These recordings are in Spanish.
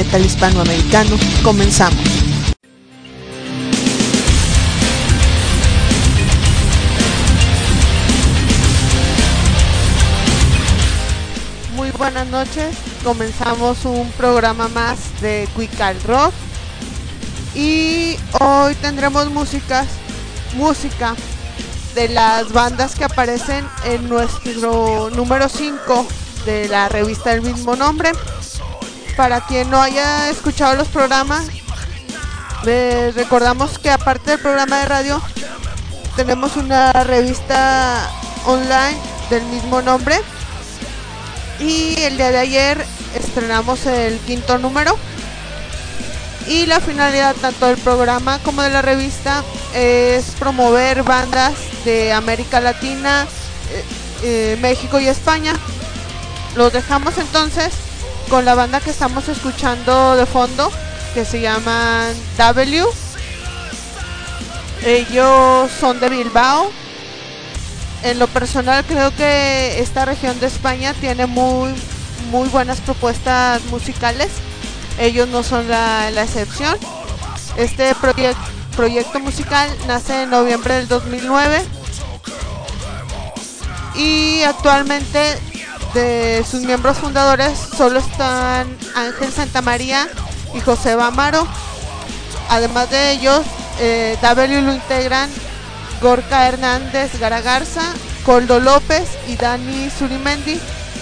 metal hispanoamericano. Comenzamos. Muy buenas noches, comenzamos un programa más de Quick Rock y hoy tendremos música de las bandas que aparecen en nuestro número 5 de la revista del mismo nombre. Para quien no haya escuchado los programas, les recordamos que aparte del programa de radio tenemos una revista online del mismo nombre y el día de ayer estrenamos el 5º número. Y la finalidad tanto del programa como de la revista es promover bandas de América Latina, México y España. Los dejamos entonces con la banda que estamos escuchando de fondo, que se llaman W. Ellos son de Bilbao. En lo personal creo que esta región de España tiene muy buenas propuestas musicales. Ellos no son la excepción. Este proyecto musical nace en noviembre del 2009 y actualmente de sus miembros fundadores solo están Ángel Santamaría y José Bamaro. Además de ellos, W lo integran Gorka Hernández Garagarza, Coldo López y Dani Surimendi.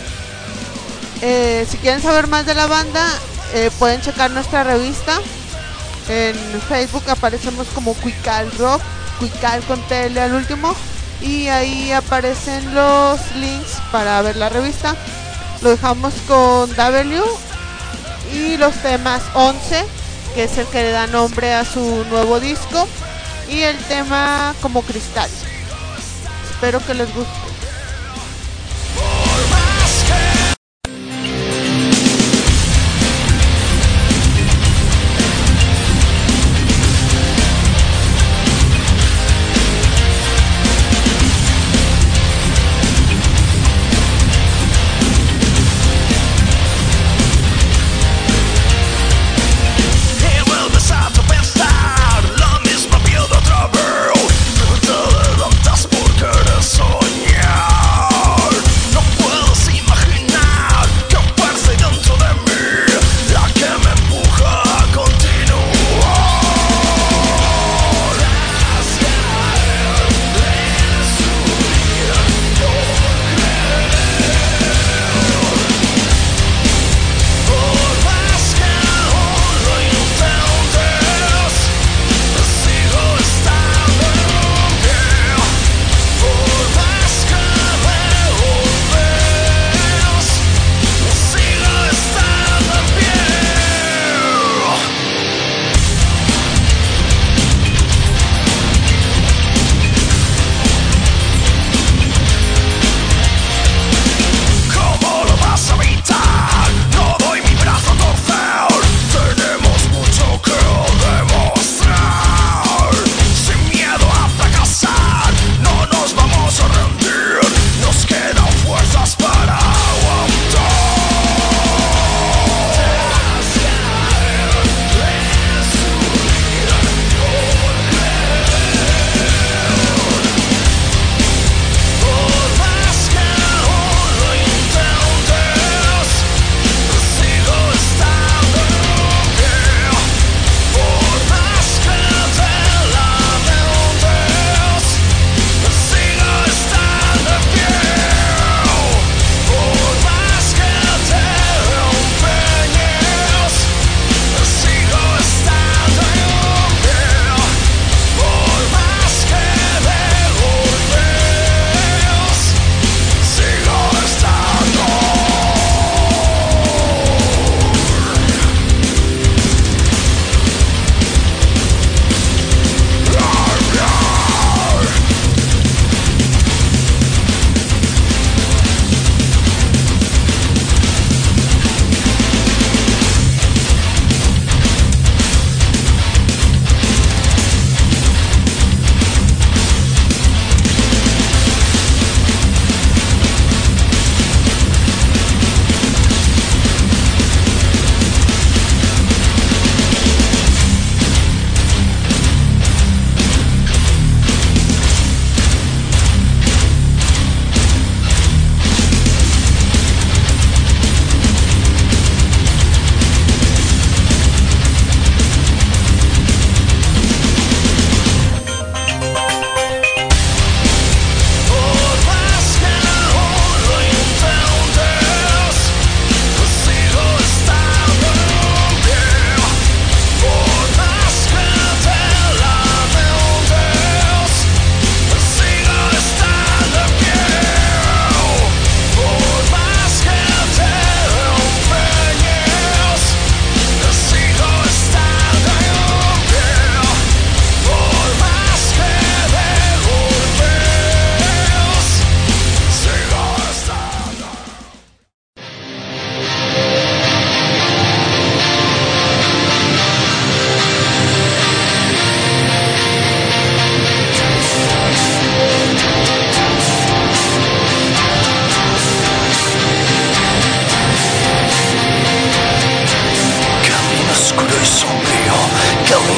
Si quieren saber más de la banda, pueden checar nuestra revista. En Facebook aparecemos como Quick Rock, Quick con TL al último, y ahí aparecen los links para ver la revista. Lo dejamos con W y los temas 11, que es el que le da nombre a su nuevo disco, y el tema Como Cristal. Espero que les guste. Porque eres soñar.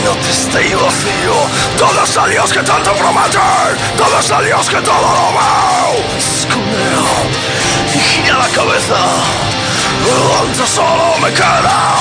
camino triste y vacío. Todos los líos que tanto prometen, todos los líos que todo lo veo. Escudero y gira la cabeza, tanto solo me queda.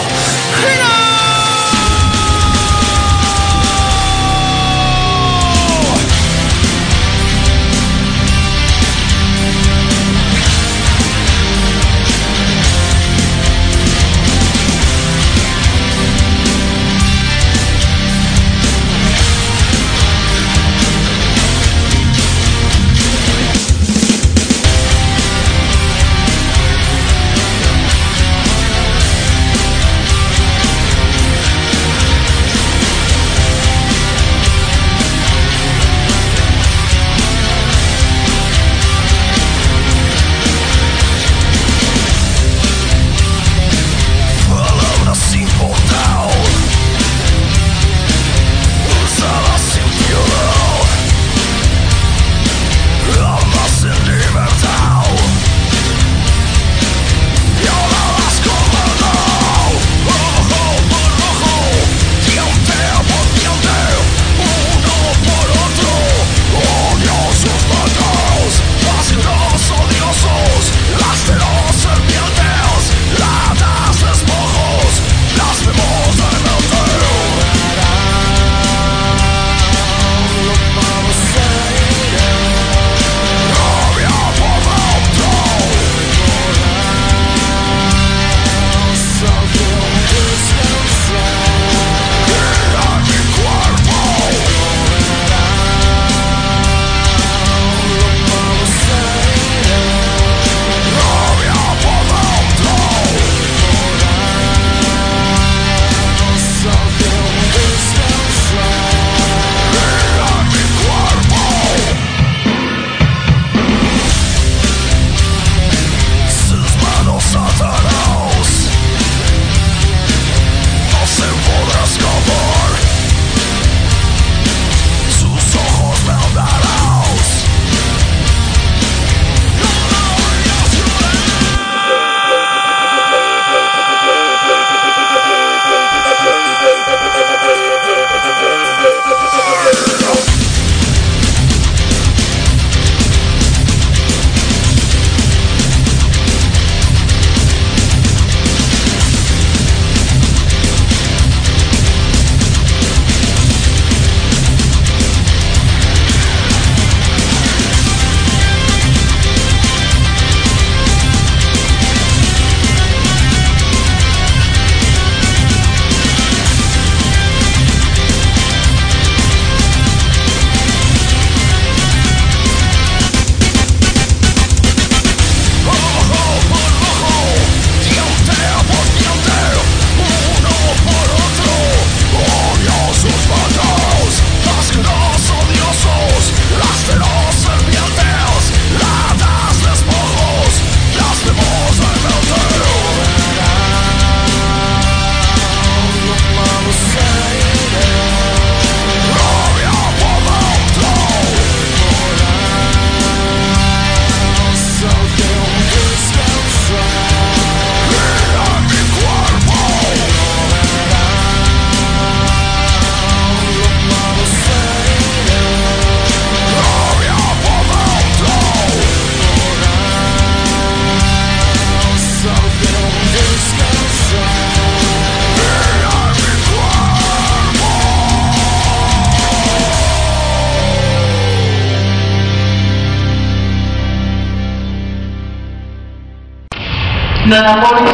Nonamores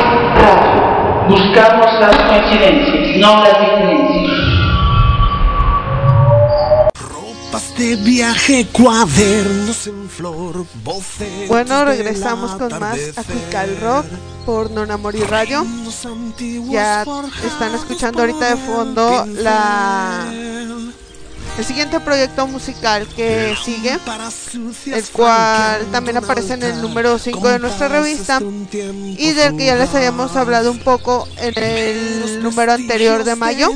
Radio. Buscamos las coincidencias, no las diferencias. Ropas de viaje, cuadernos en flor, voces. Bueno, regresamos con más Acuical Rock por Nonamori Radio. Ya están escuchando ahorita de fondo el siguiente proyecto musical que sigue, el cual también aparece en el número 5 de nuestra revista y del que ya les habíamos hablado un poco en el número anterior de mayo.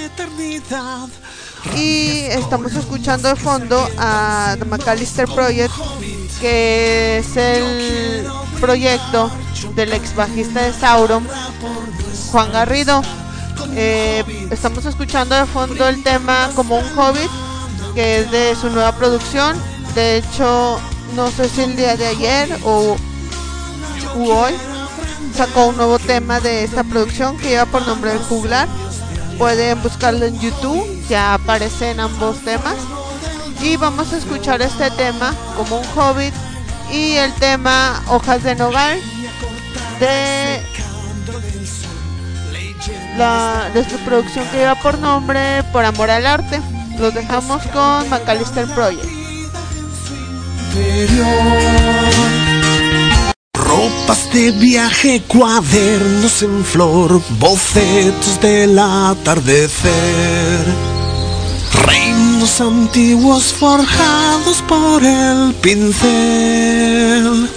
Y estamos escuchando de fondo a The McAllister Project, que es el proyecto del ex bajista de Sauron, Juan Garrido. Estamos escuchando de fondo el tema Como un Hobbit, que es de su nueva producción. De hecho, no sé si el día de ayer o hoy sacó un nuevo tema de esta producción que lleva por nombre El Juglar. Pueden buscarlo en YouTube, ya aparecen ambos temas. Y vamos a escuchar este tema Como un Hobbit y el tema Hojas de Nogal de su producción que lleva por nombre Por Amor al Arte. Los dejamos con Macalister Project. Ropas de viaje, cuadernos en flor, bocetos del atardecer, reinos antiguos forjados por el pincel,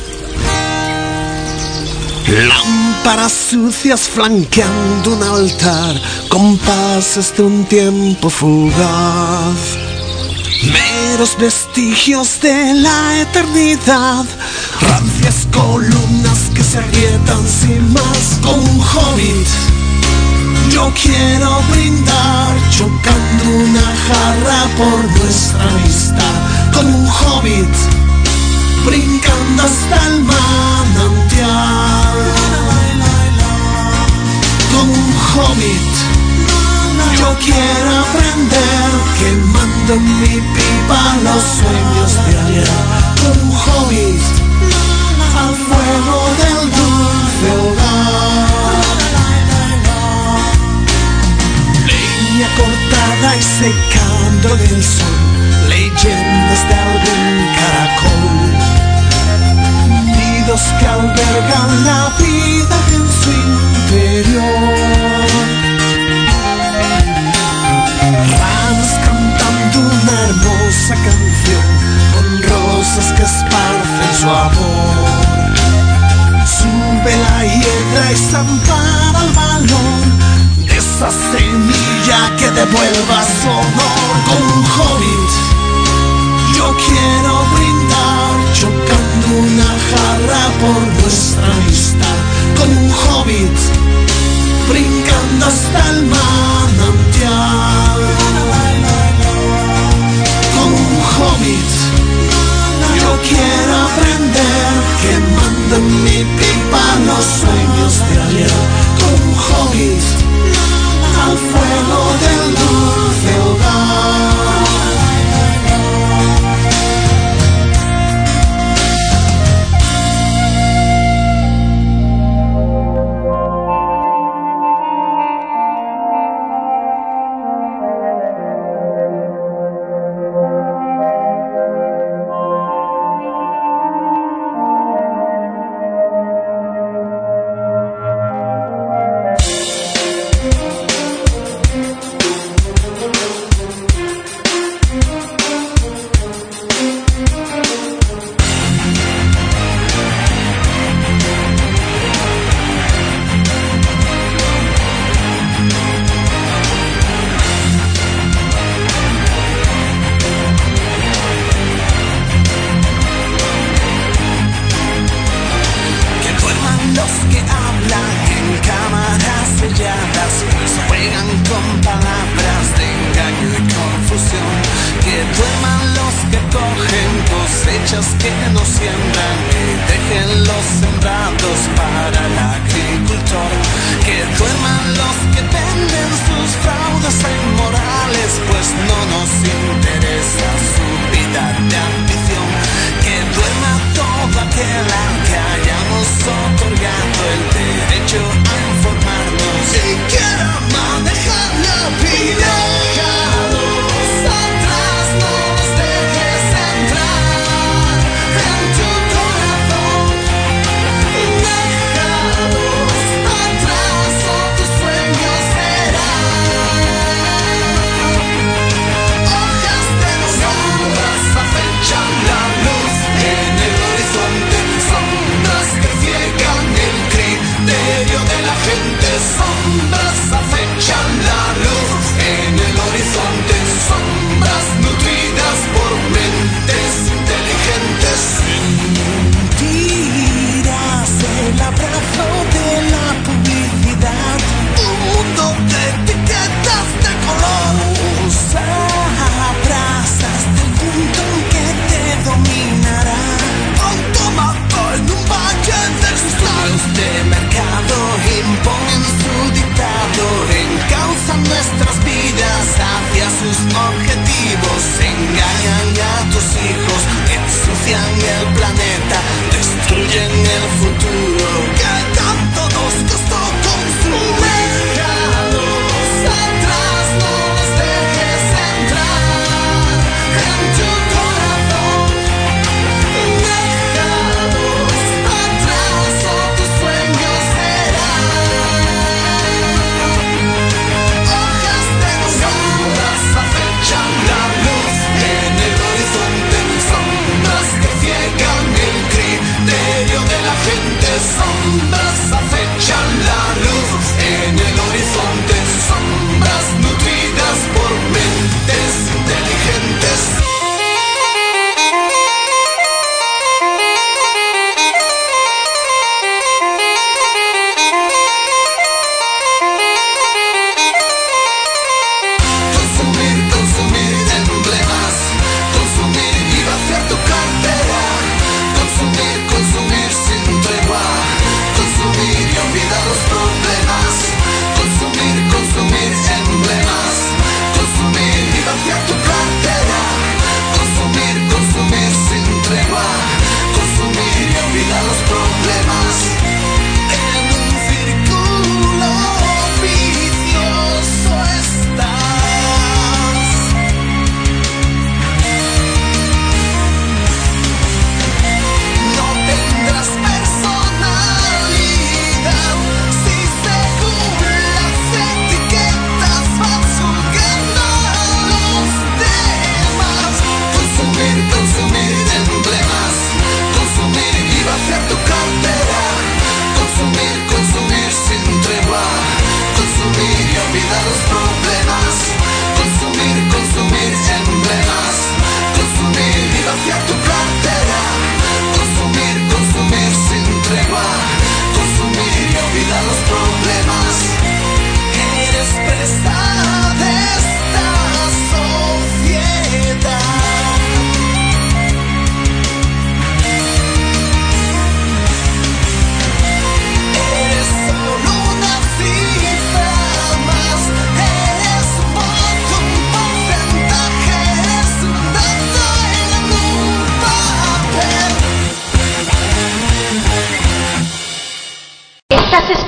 lámparas sucias flanqueando un altar, compases de un tiempo fugaz, meros vestigios de la eternidad, rancias columnas que se agrietan sin más. Como un hobbit yo quiero brindar, chocando una jarra por nuestra amistad. Como un hobbit brincando hasta el manantial. Como un hobbit yo quiero aprender, quemando en mi pipa los sueños de ayer. Como un hobbit al fuego del dulce hogar. Leña cortada y secando del sol, leyendas de algún caracol, nidos que albergan la vida en su interior. Ranas cantando una hermosa canción, con rosas que esparcen su amor. Sube la hiedra y zampara el valor de esa semilla que devuelva su honor. Como un hobbit yo quiero brindar, chocando una jarra por nuestra amistad. Como un hobbit brincando hasta el manantial. Como un hobbit yo quiero aprender, quemando en mi pipa los sueños de ayer. Como un hobbit al fuego del dulce hogar. La gente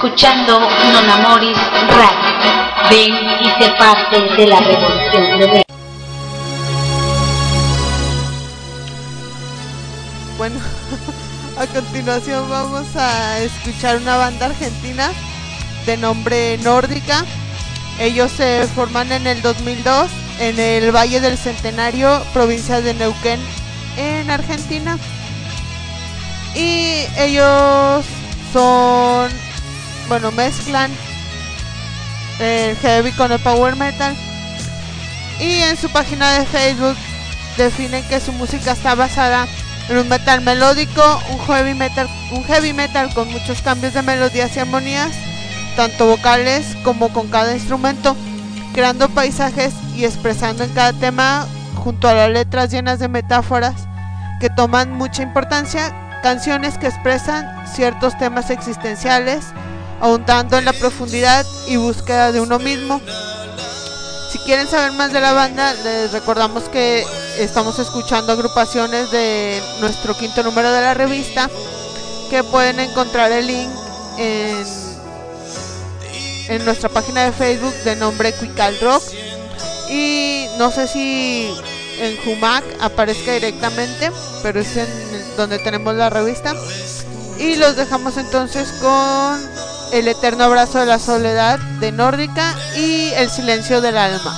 escuchando Non Amoris Radio. Ven y sé parte de la revolución de Ven. Bueno, a continuación vamos a escuchar una banda argentina de nombre Nórdica. Ellos se forman en el 2002 en el Valle del Centenario, provincia de Neuquén, en Argentina. Y ellos mezclan el heavy con el power metal. Y en su página de Facebook definen que su música está basada en un metal melódico, un heavy metal con muchos cambios de melodías y armonías, tanto vocales como con cada instrumento, creando paisajes y expresando en cada tema, junto a las letras llenas de metáforas que toman mucha importancia, canciones que expresan ciertos temas existenciales, ahondando en la profundidad y búsqueda de uno mismo. Si quieren saber más de la banda, les recordamos que estamos escuchando agrupaciones de nuestro quinto número de la revista, que pueden encontrar el link en nuestra página de Facebook de nombre Cuical Rock, y no sé si en Humac aparezca directamente, pero es en donde tenemos la revista. Y los dejamos entonces con El eterno abrazo de la soledad de Nórdica y El silencio del alma.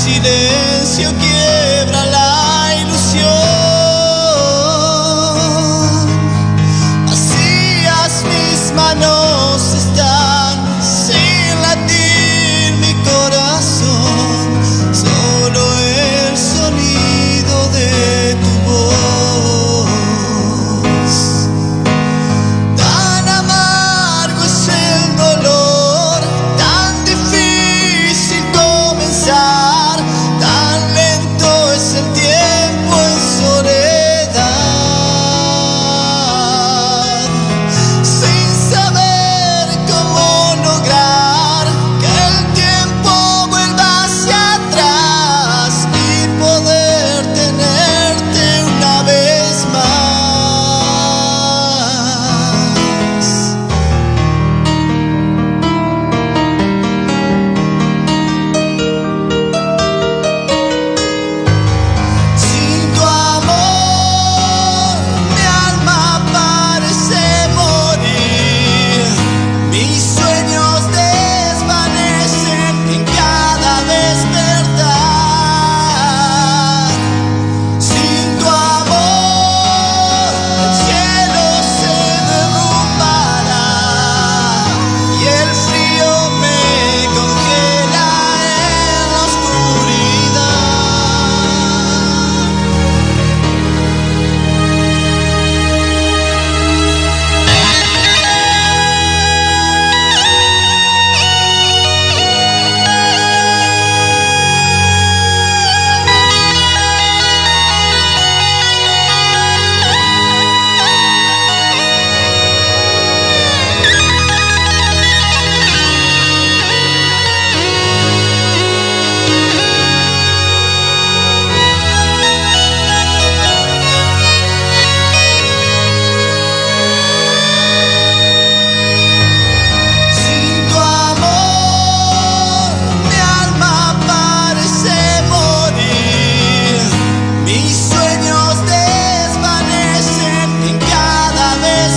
silencio quiebra la ilusión. Vacías mis manos están, sin latir mi corazón, solo el sonido de tu voz. Tan amargo es el dolor, tan difícil comenzar, tan lento es el tiempo en soledad, sin saber cómo lograr que el tiempo vuelva hacia atrás y poder tenerte una vez más. Sin tu amor, mi alma parece morir. Mis sueños desvanecen en cada despertar. Sin tu amor, el cielo se derrumbará y el frío me congela en la oscuridad. Sin tu amor, mi alma parece morir. Mis sueños desvanecen en cada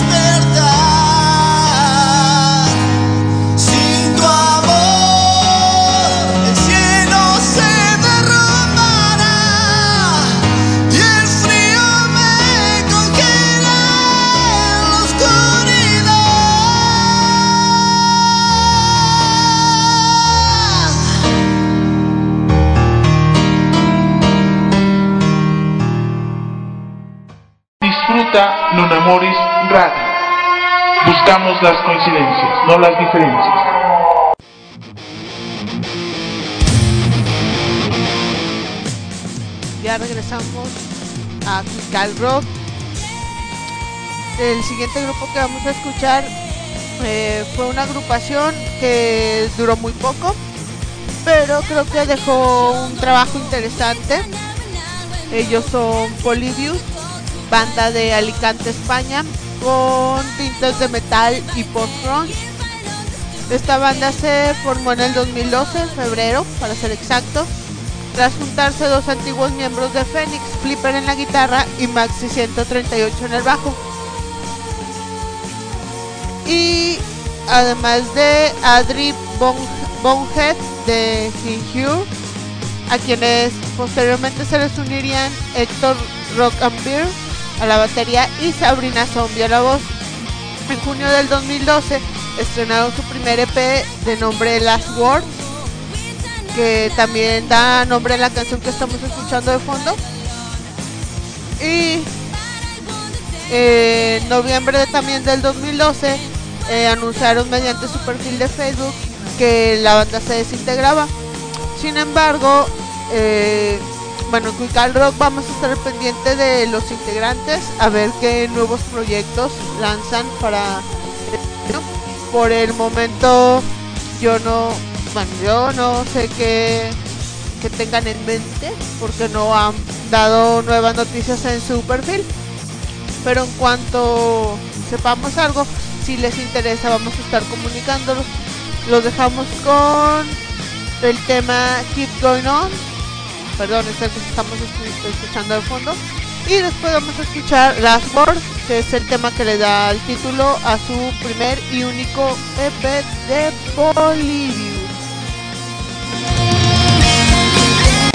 despertar. Sin tu amor, el cielo se derrumbará y el frío me congela en la oscuridad. Disfruta Non Amoris Radio. Buscamos las coincidencias, no las diferencias. Ya regresamos a Cal Rock. El siguiente grupo que vamos a escuchar fue una agrupación que duró muy poco, pero creo que dejó un trabajo interesante. Ellos son Polybius, banda de Alicante, España, con tintes de metal y post-grunge. Esta banda se formó en el 2012, en febrero, para ser exacto, tras juntarse dos antiguos miembros de Phoenix, Flipper en la guitarra y Maxi 138 en el bajo. Y además de Adri Bonehead de Injure, a quienes posteriormente se les unirían Héctor Rock and Beer a la batería y Sabrina Zombie a la voz. En junio del 2012 estrenaron su primer EP de nombre Last Word, que también da nombre a la canción que estamos escuchando de fondo. Y en noviembre también del 2012 anunciaron mediante su perfil de Facebook que la banda se desintegraba. Sin embargo, bueno, en Quical Rock vamos a estar pendiente de los integrantes, a ver qué nuevos proyectos lanzan para... Por el momento yo no sé qué tengan en mente, porque no han dado nuevas noticias en su perfil, pero en cuanto sepamos algo, si les interesa, vamos a estar comunicándolos. Los dejamos con el tema Keep Going On, perdón, es el que estamos escuchando de fondo, y después vamos a escuchar Last Word, que es el tema que le da el título a su primer y único EP de Polybius.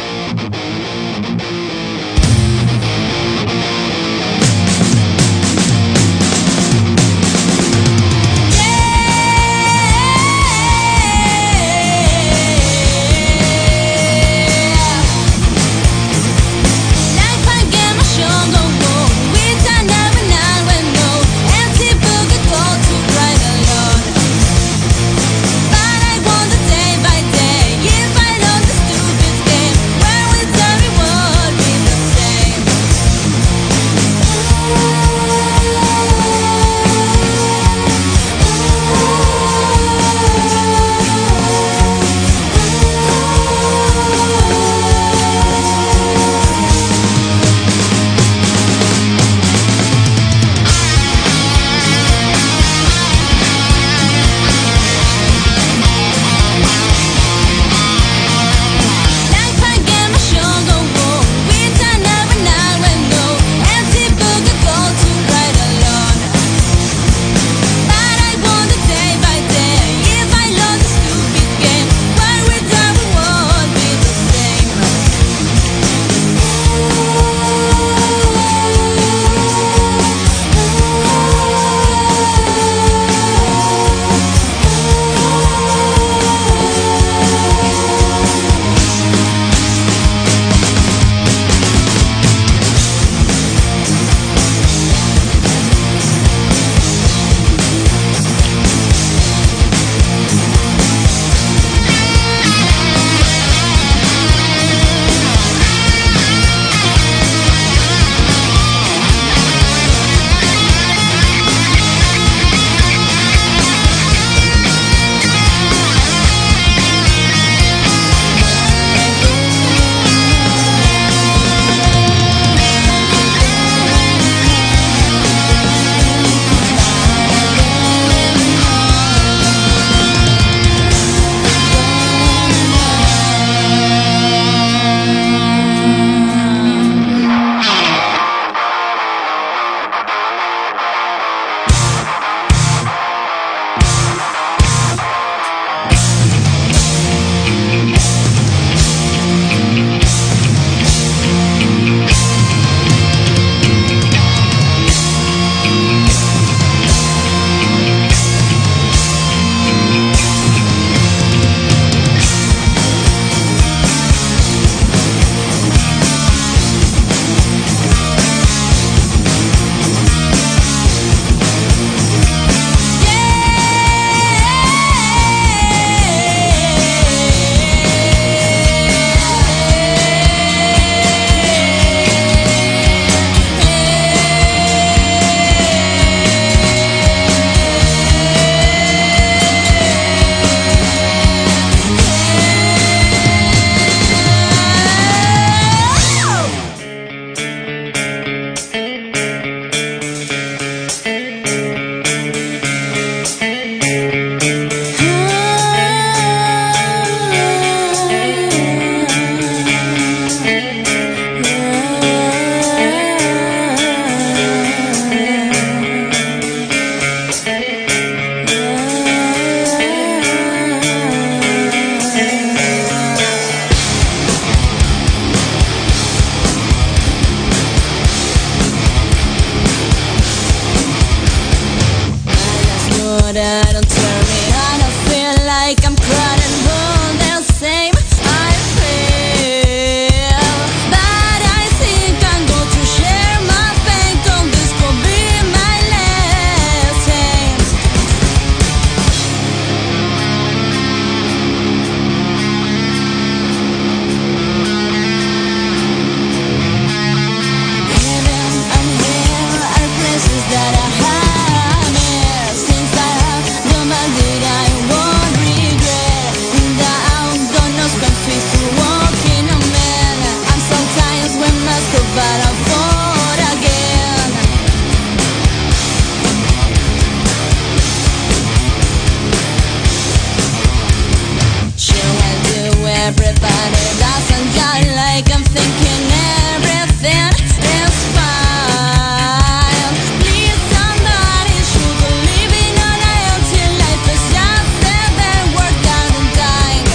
everybody doesn't die like I'm thinking everything is fine. Please somebody should be living on a empty life is just seven worked out and dying.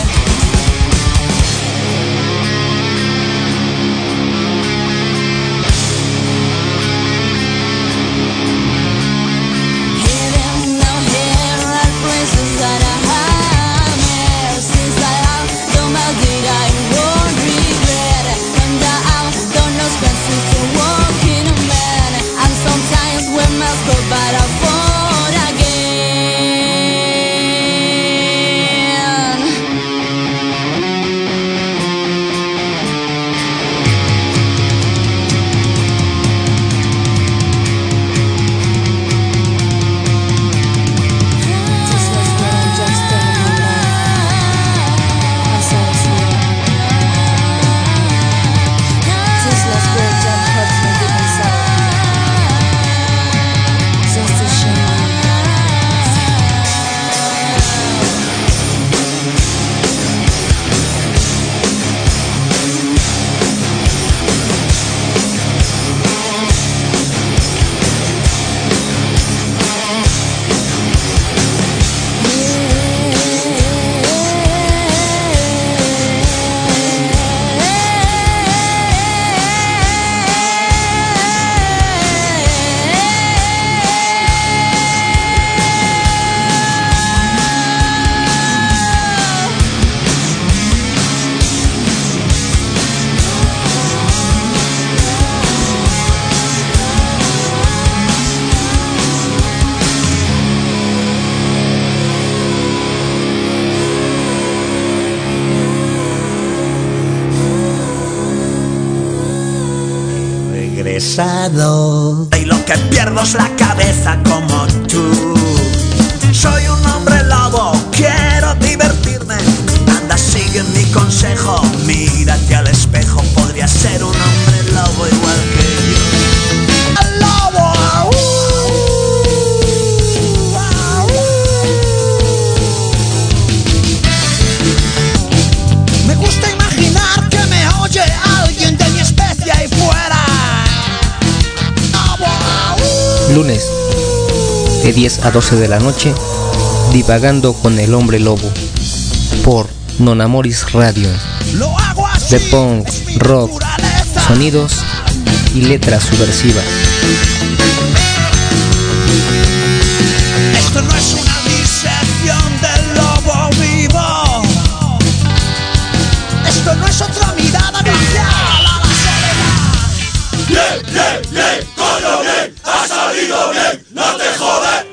Hidden now here are places that I have here since I have the maldita I won't regret. And I don't know expenses to walk in a man. And sometimes we must go but I fall again. This was what I'm just telling my life. I said it's real. This last word that hurts me deep inside. Just a shame. Regresado y lo que pierdo es la cabeza como tú. Soy un hombre lobo, quiero divertirme. Anda, sigue mi consejo, mírate al espejo. Podría ser un hombre lobo igual que yo. ¡El lobo! Me gusta imaginar que me oye alguien de mi especie ahí fuera. Lunes, de 10 a 12 de la noche, divagando con el hombre lobo, por Nonamoris Radio. Lo hago así, De punk, es mi rock, naturaleza. sonidos y letras subversivas. Esto no es una disección del lobo vivo. Esto no es otra mirada viciada a la soledad. Bien, bien, bien, coño, bien, ha salido bien, no te jodes.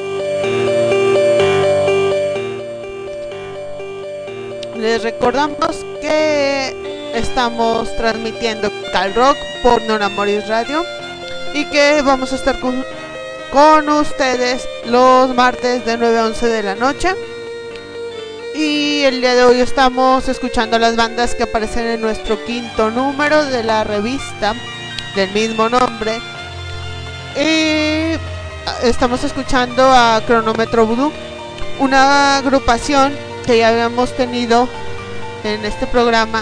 Les recordamos que estamos transmitiendo Cal Rock por Nonamoris Radio y que vamos a estar con ustedes los martes de 9 a 11 de la noche. Y el día de hoy estamos escuchando las bandas que aparecen en nuestro quinto número de la revista del mismo nombre. Y estamos escuchando a Cronómetro Voodoo, una agrupación que ya habíamos tenido en este programa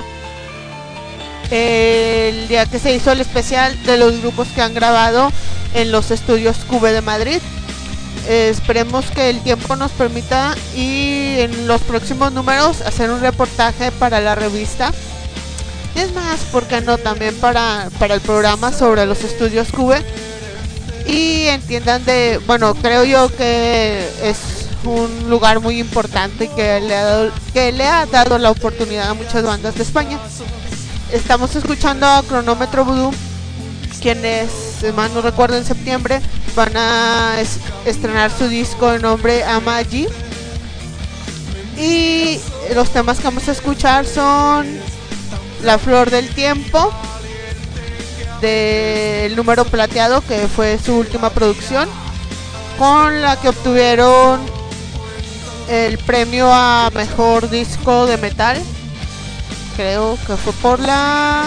el día que se hizo el especial de los grupos que han grabado en los estudios Cube de Madrid. Esperemos que el tiempo nos permita y en los próximos números hacer un reportaje para la revista. Es más, ¿por qué no? También para el programa sobre los estudios Cube. Y entiendan bueno, creo yo que es un lugar muy importante que le ha dado la oportunidad a muchas bandas de España. Estamos escuchando a Cronómetro Voodoo, quienes, más no recuerdo, en septiembre van a estrenar su disco de nombre Amagi. Y los temas que vamos a escuchar son La Flor del Tiempo, del número plateado, que fue su última producción, con la que obtuvieron el premio a mejor disco de metal. Creo que fue por la...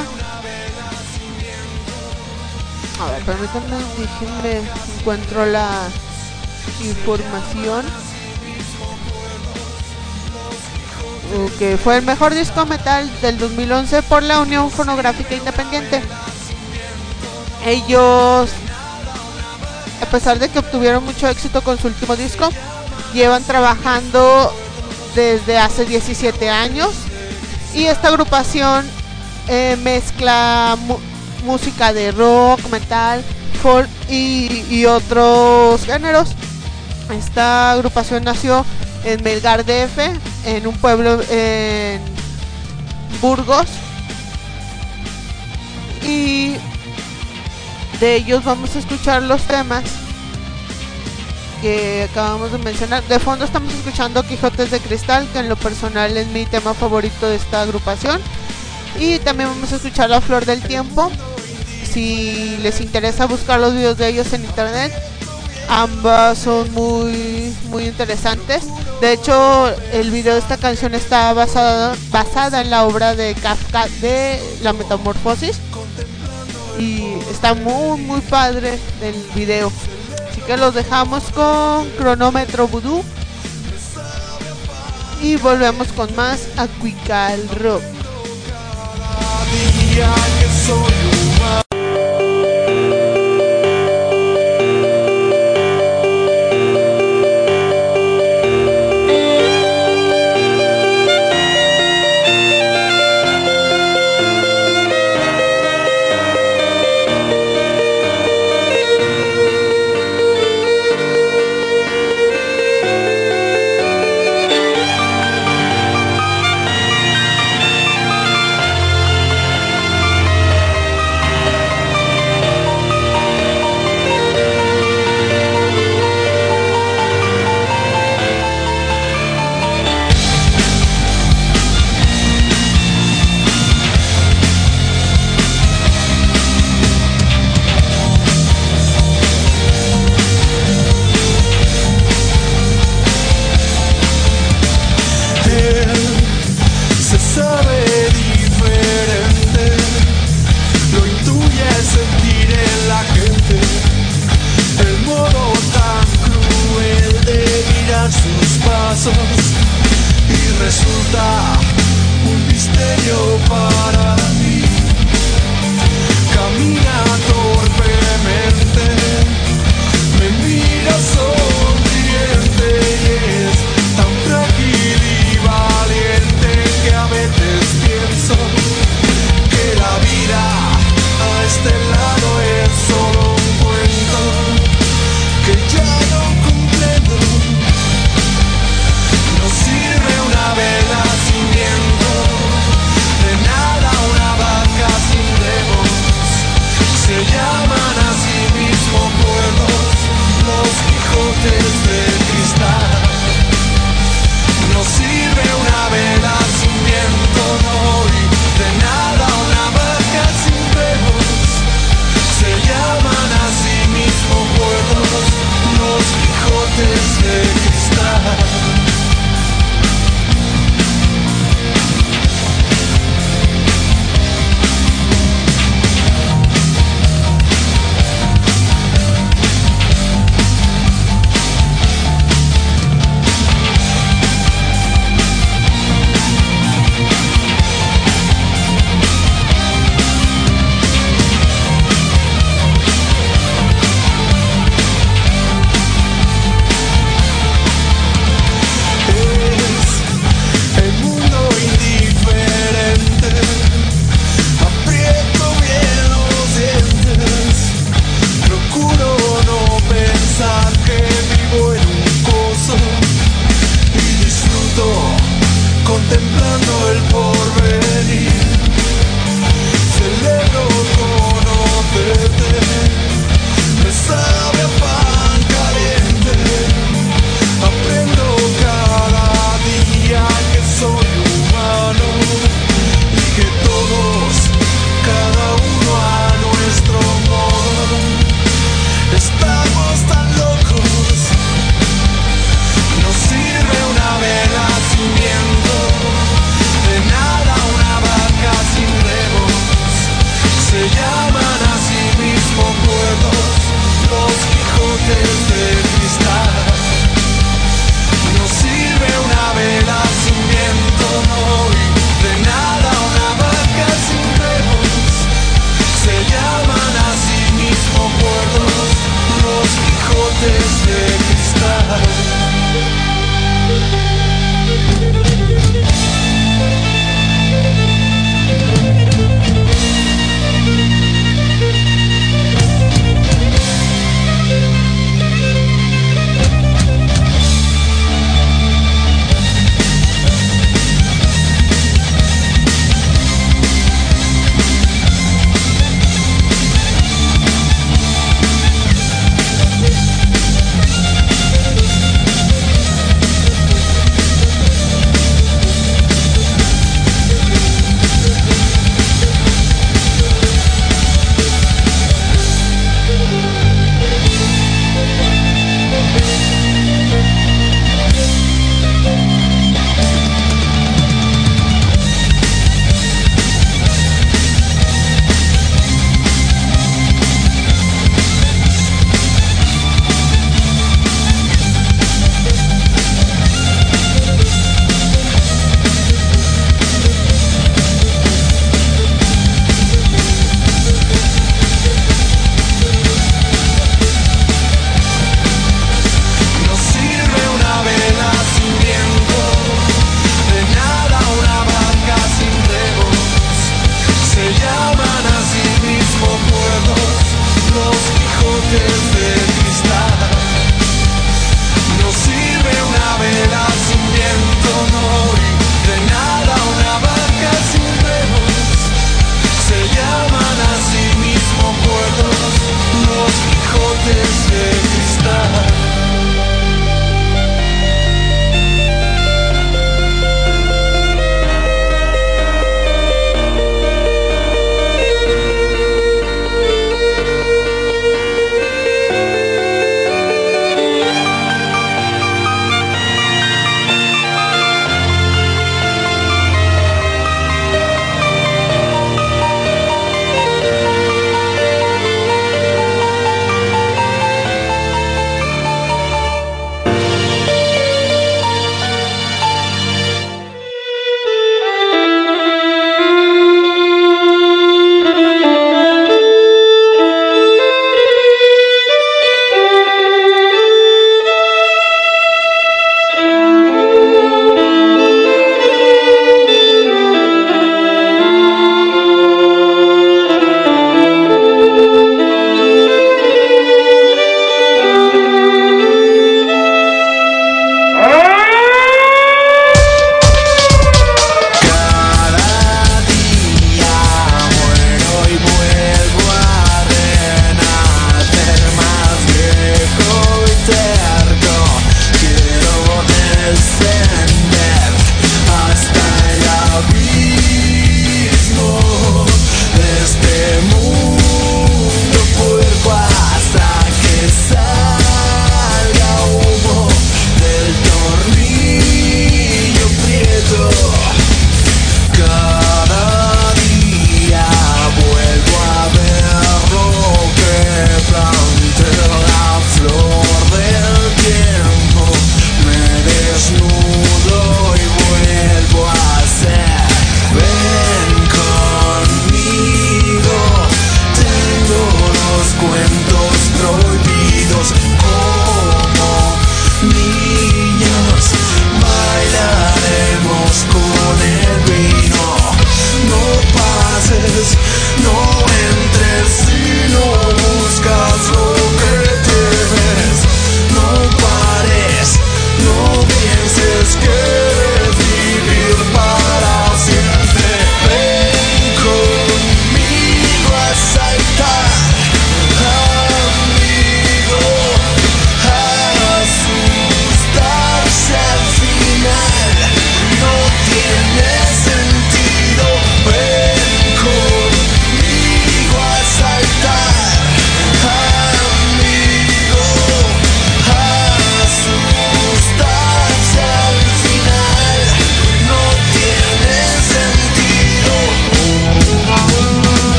A ver, permítanme, déjenme, encuentro la información. que fue el mejor disco metal del 2011 por la Unión Fonográfica Independiente. Ellos, a pesar de que obtuvieron mucho éxito con su último disco, llevan trabajando desde hace 17 años y esta agrupación mezcla música de rock, metal, folk y otros géneros. Esta agrupación nació en Melgar DF, en un pueblo en Burgos, y de ellos vamos a escuchar los temas que acabamos de mencionar. De fondo estamos escuchando Quijotes de Cristal, que en lo personal es mi tema favorito de esta agrupación, y también vamos a escuchar La Flor del Tiempo. Si les interesa buscar los videos de ellos en internet, ambas son muy interesantes. De hecho, el video de esta canción está basada en la obra de Kafka de La Metamorfosis, y está muy padre el video. Así que los dejamos con Cronómetro Voodoo y volvemos con más Acuical Rock.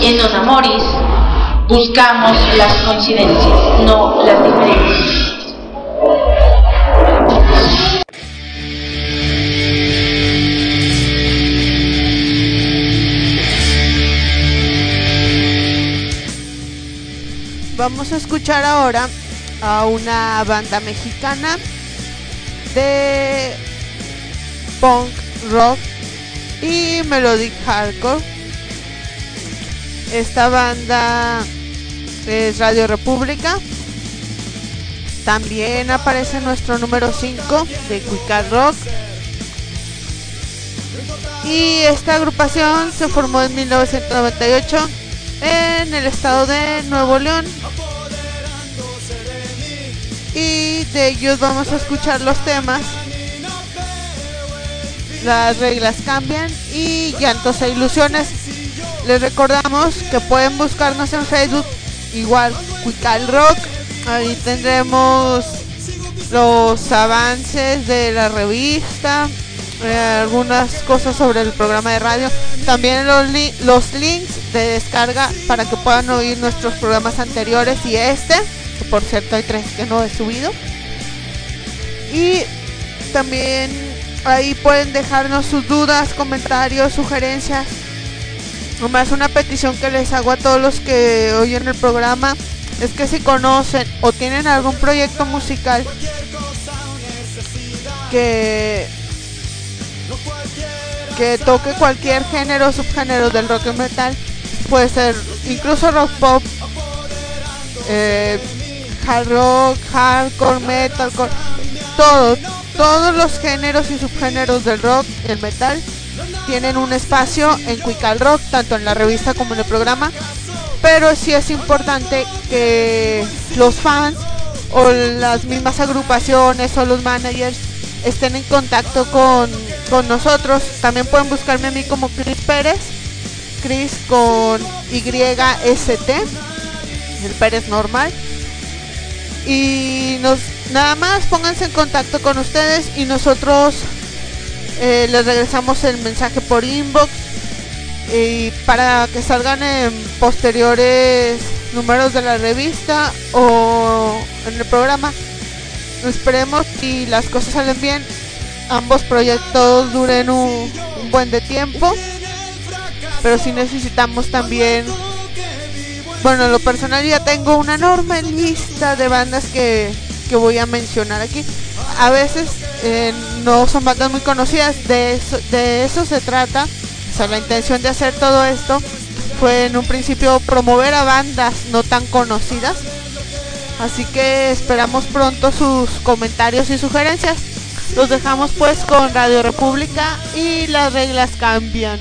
En Don Amoris buscamos las coincidencias, no las diferencias. Vamos a escuchar ahora a una banda mexicana de punk rock y melodic hardcore. Esta banda es Radio República. También aparece nuestro número 5 de Quick Rock. Y esta agrupación se formó en 1998 en el estado de Nuevo León. Y de ellos vamos a escuchar los temas Las reglas cambian y Llantos e Ilusiones. Les recordamos que pueden buscarnos en Facebook, igual Quick Rock. Ahí tendremos los avances de la revista, algunas cosas sobre el programa de radio, también los links de descarga para que puedan oír nuestros programas anteriores y que por cierto hay 3 que no he subido. Y también ahí pueden dejarnos sus dudas, comentarios, sugerencias. Nomás una petición que les hago a todos los que oyen el programa es que si conocen o tienen algún proyecto musical que toque cualquier género o subgénero del rock y metal, puede ser incluso rock pop, hard rock, hardcore, metalcore, todos los géneros y subgéneros del rock y el metal tienen un espacio en Quick Rock, tanto en la revista como en el programa. Pero sí es importante que los fans o las mismas agrupaciones o los managers estén en contacto con nosotros. También pueden buscarme a mí como Chris Pérez, Chris con YST, el Pérez normal. Y nada más pónganse en contacto con ustedes y nosotros les regresamos el mensaje por inbox y para que salgan en posteriores números de la revista o en el programa. Esperemos que las cosas salen bien, ambos proyectos duren un buen de tiempo, pero si necesitamos también, bueno, en lo personal ya tengo una enorme lista de bandas que voy a mencionar aquí. A veces no son bandas muy conocidas, de eso se trata. O sea, la intención de hacer todo esto fue en un principio promover a bandas no tan conocidas. Así que esperamos pronto sus comentarios y sugerencias. Los dejamos pues con Radio República y Las reglas cambian.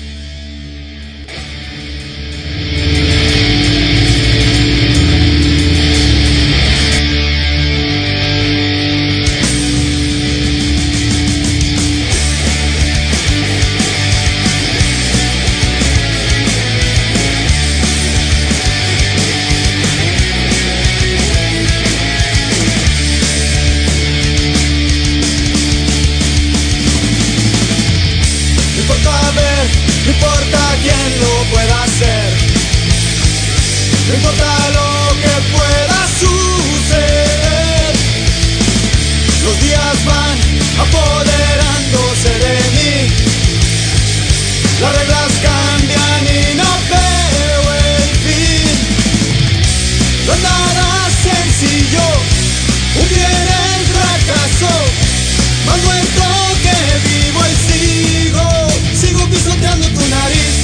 No importa quién lo pueda hacer, no importa lo que pueda suceder. Los días van apoderándose de mí, las reglas cambian y no veo el fin. No es nada sencillo, un día en el fracaso, más muerto que vivo y sigo pisoteando tu nariz.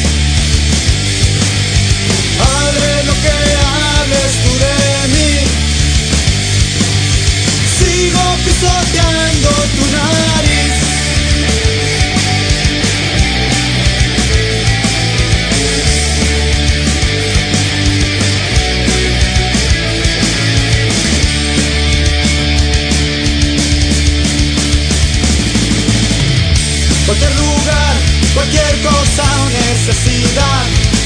Hable lo que hables tú de mí, sigo pisoteando tu nariz. Cualquier lugar, cualquier cosa o necesidad,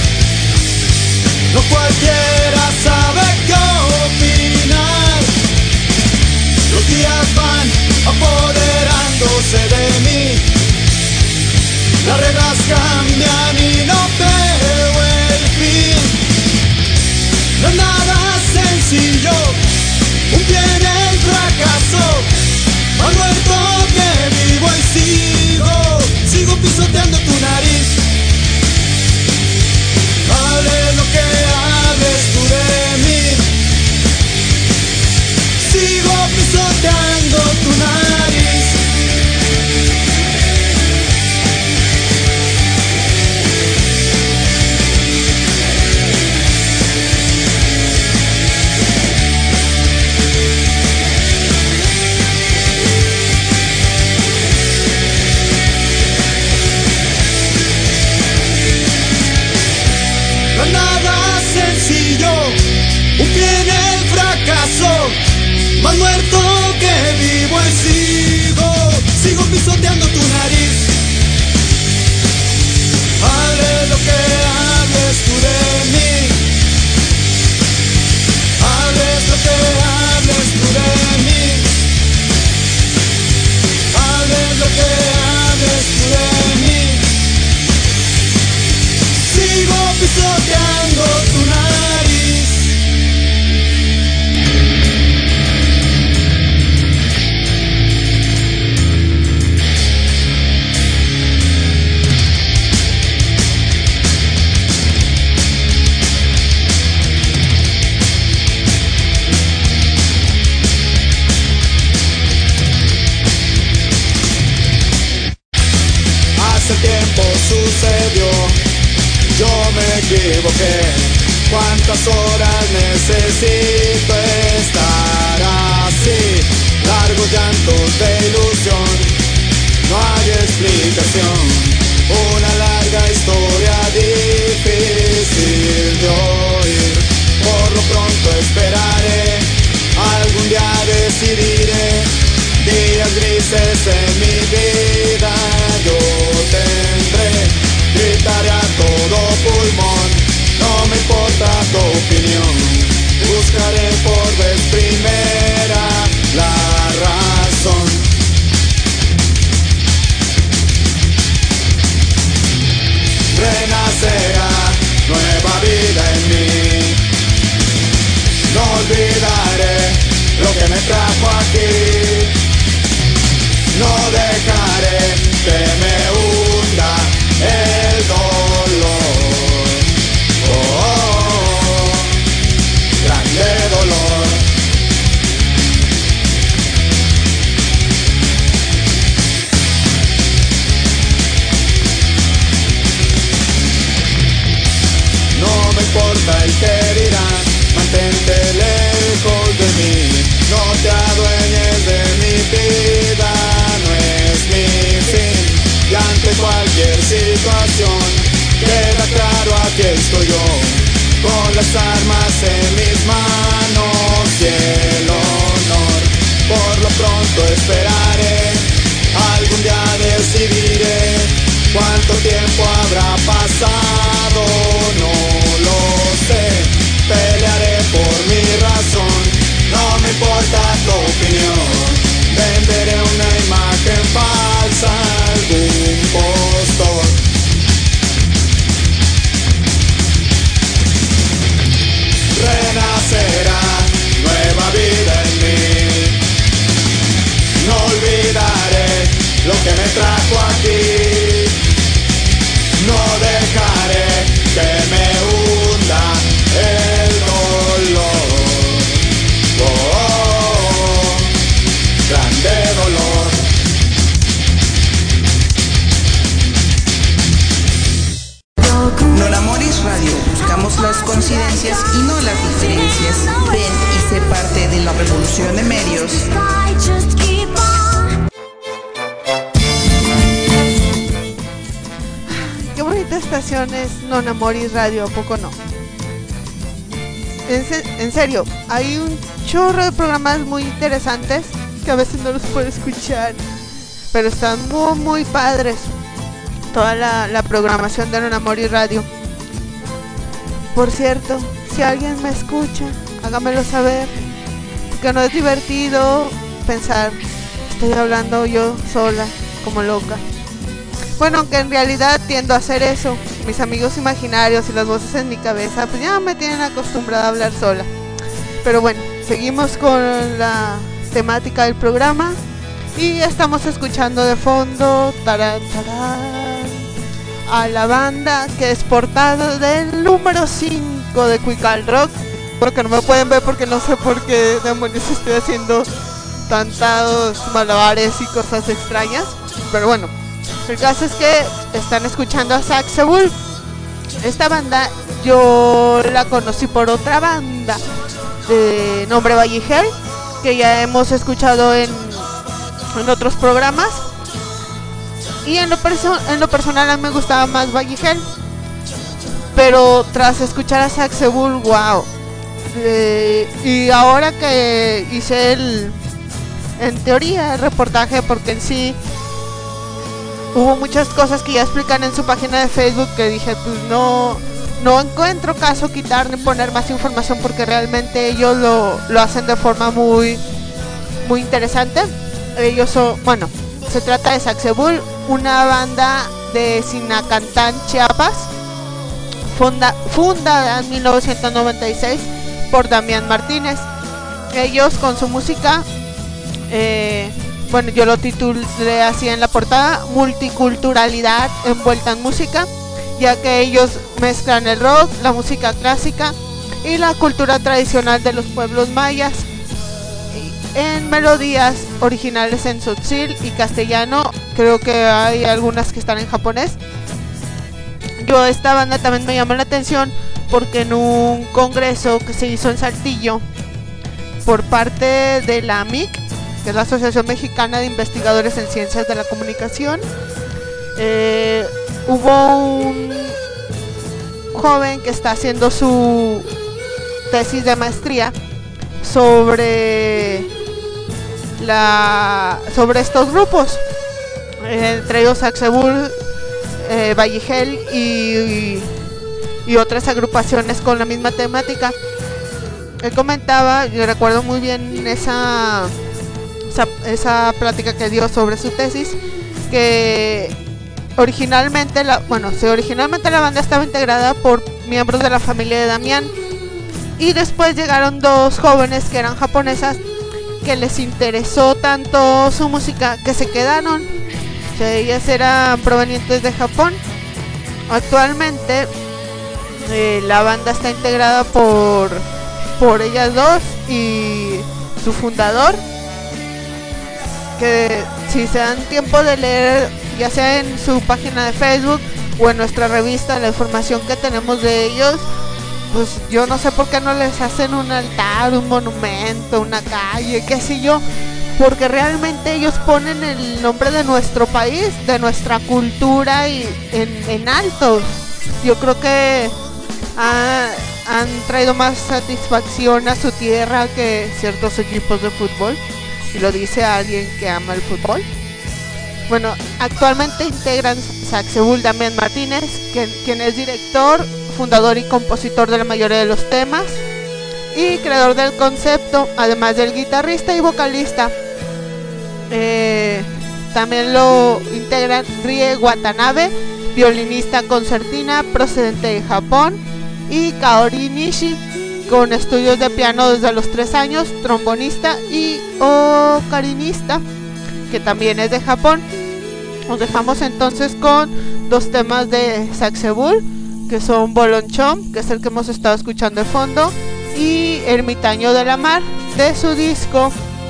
no cualquiera sabe qué opinar. Los días van apoderándose de mí, las reglas cambian y no veo el fin. ¿Cuántas horas necesito estar así? Largos llantos de ilusión, no hay explicación. Una larga historia difícil de oír. Por lo pronto esperaré, algún día decidiré. Días grises en mi vida yo tendré. Gritaré a todo pulmón, no me importa tu opinión. Buscaré por vez primera la razón. Renacerá nueva vida en mí. No olvidaré lo que me trajo aquí. No dejaré que me hunda el dolor. Oh, oh, oh, grande dolor. No me importa el que dirán, mantente lejos de mí. No te adueñes de mi vida, no es mi fin. Y ante cualquier situación, queda claro, aquí estoy yo, con las armas en mis manos y el honor. Por lo pronto esperaré, algún día decidiré. ¿Cuánto tiempo habrá pasado? No lo sé. Pelearé por mi razón, no me importa tu opinión. Venderé una imagen falsa a algún postor. Renacerá nueva vida en mí. No olvidaré lo que me trajo aquí. No dejaré que me hunda el dolor. Oh, oh, oh, grande dolor. Nona Moris Radio, buscamos las coincidencias y no las diferencias. Ven y sé parte de la revolución de medios. Qué bonita estación es Nona Moris Radio, ¿a poco no? En serio, hay un chorro de programas muy interesantes que a veces no los puedo escuchar, pero están muy muy padres. Toda la programación de Nona Moris Radio. Por cierto, si alguien me escucha, hágamelo saber, porque no es divertido pensar, estoy hablando yo sola, como loca. Bueno, aunque en realidad tiendo a hacer eso. Mis amigos imaginarios y las voces en mi cabeza pues ya me tienen acostumbrada a hablar sola. Pero bueno, seguimos con la temática del programa. Y estamos escuchando de fondo tarán, tarán, a la banda que es portada del número 5 de Quical Rock. Porque no me pueden ver porque no sé por qué demonios estoy haciendo tantos malabares y cosas extrañas. Pero bueno, el caso es que están escuchando a Saxebull. Esta banda yo la conocí por otra banda de nombre Valligel, que ya hemos escuchado en otros programas. Y en lo personal a mí me gustaba más Valligel, pero tras escuchar a Saxebull, wow. Y ahora que hice en teoría el reportaje, porque en sí hubo muchas cosas que ya explican en su página de Facebook, que dije pues no encuentro caso quitar ni poner más información, porque realmente ellos lo hacen de forma muy muy interesante. Ellos son, bueno, se trata de Saxebull, una banda de Sinacantán, Chiapas, fundada en 1996 por Damián Martínez. Ellos con su música, bueno, yo lo titulé así en la portada, multiculturalidad envuelta en música, ya que ellos mezclan el rock, la música clásica y la cultura tradicional de los pueblos mayas en melodías originales en tzotzil y castellano. Creo que hay algunas que están en japonés. Esta banda también me llamó la atención porque en un congreso que se hizo en Saltillo por parte de la AMIC, que es la Asociación Mexicana de Investigadores en Ciencias de la Comunicación, hubo un joven que está haciendo su tesis de maestría sobre estos grupos, entre ellos Saxebul, Valligel y otras agrupaciones con la misma temática. Él comentaba, yo recuerdo muy bien esa plática que dio sobre su tesis, que originalmente la banda estaba integrada por miembros de la familia de Damián, y después llegaron dos jóvenes que eran japonesas que les interesó tanto su música que se quedaron. O sea, ellas eran provenientes de Japón. Actualmente la banda está integrada por ellas dos y su fundador, que si se dan tiempo de leer, ya sea en su página de Facebook o en nuestra revista, la información que tenemos de ellos, pues yo no sé por qué no les hacen un altar, un monumento, una calle, qué sé yo, porque realmente ellos ponen el nombre de nuestro país, de nuestra cultura y en alto. Yo creo que han traído más satisfacción a su tierra que ciertos equipos de fútbol, y lo dice alguien que ama el fútbol. Bueno, actualmente integran Saxebul Damián Martínez, quien es director, fundador y compositor de la mayoría de los temas y creador del concepto, además del guitarrista y vocalista. También lo integran Rie Watanabe, violinista concertina procedente de Japón, y Kaori Nishi, con estudios de piano desde los 3 años, trombonista y ocarinista, que también es de Japón. Nos dejamos entonces con dos temas de Saxebul, que son Bolonchón, que es el que hemos estado escuchando de fondo, y Ermitaño de la Mar, de su disco,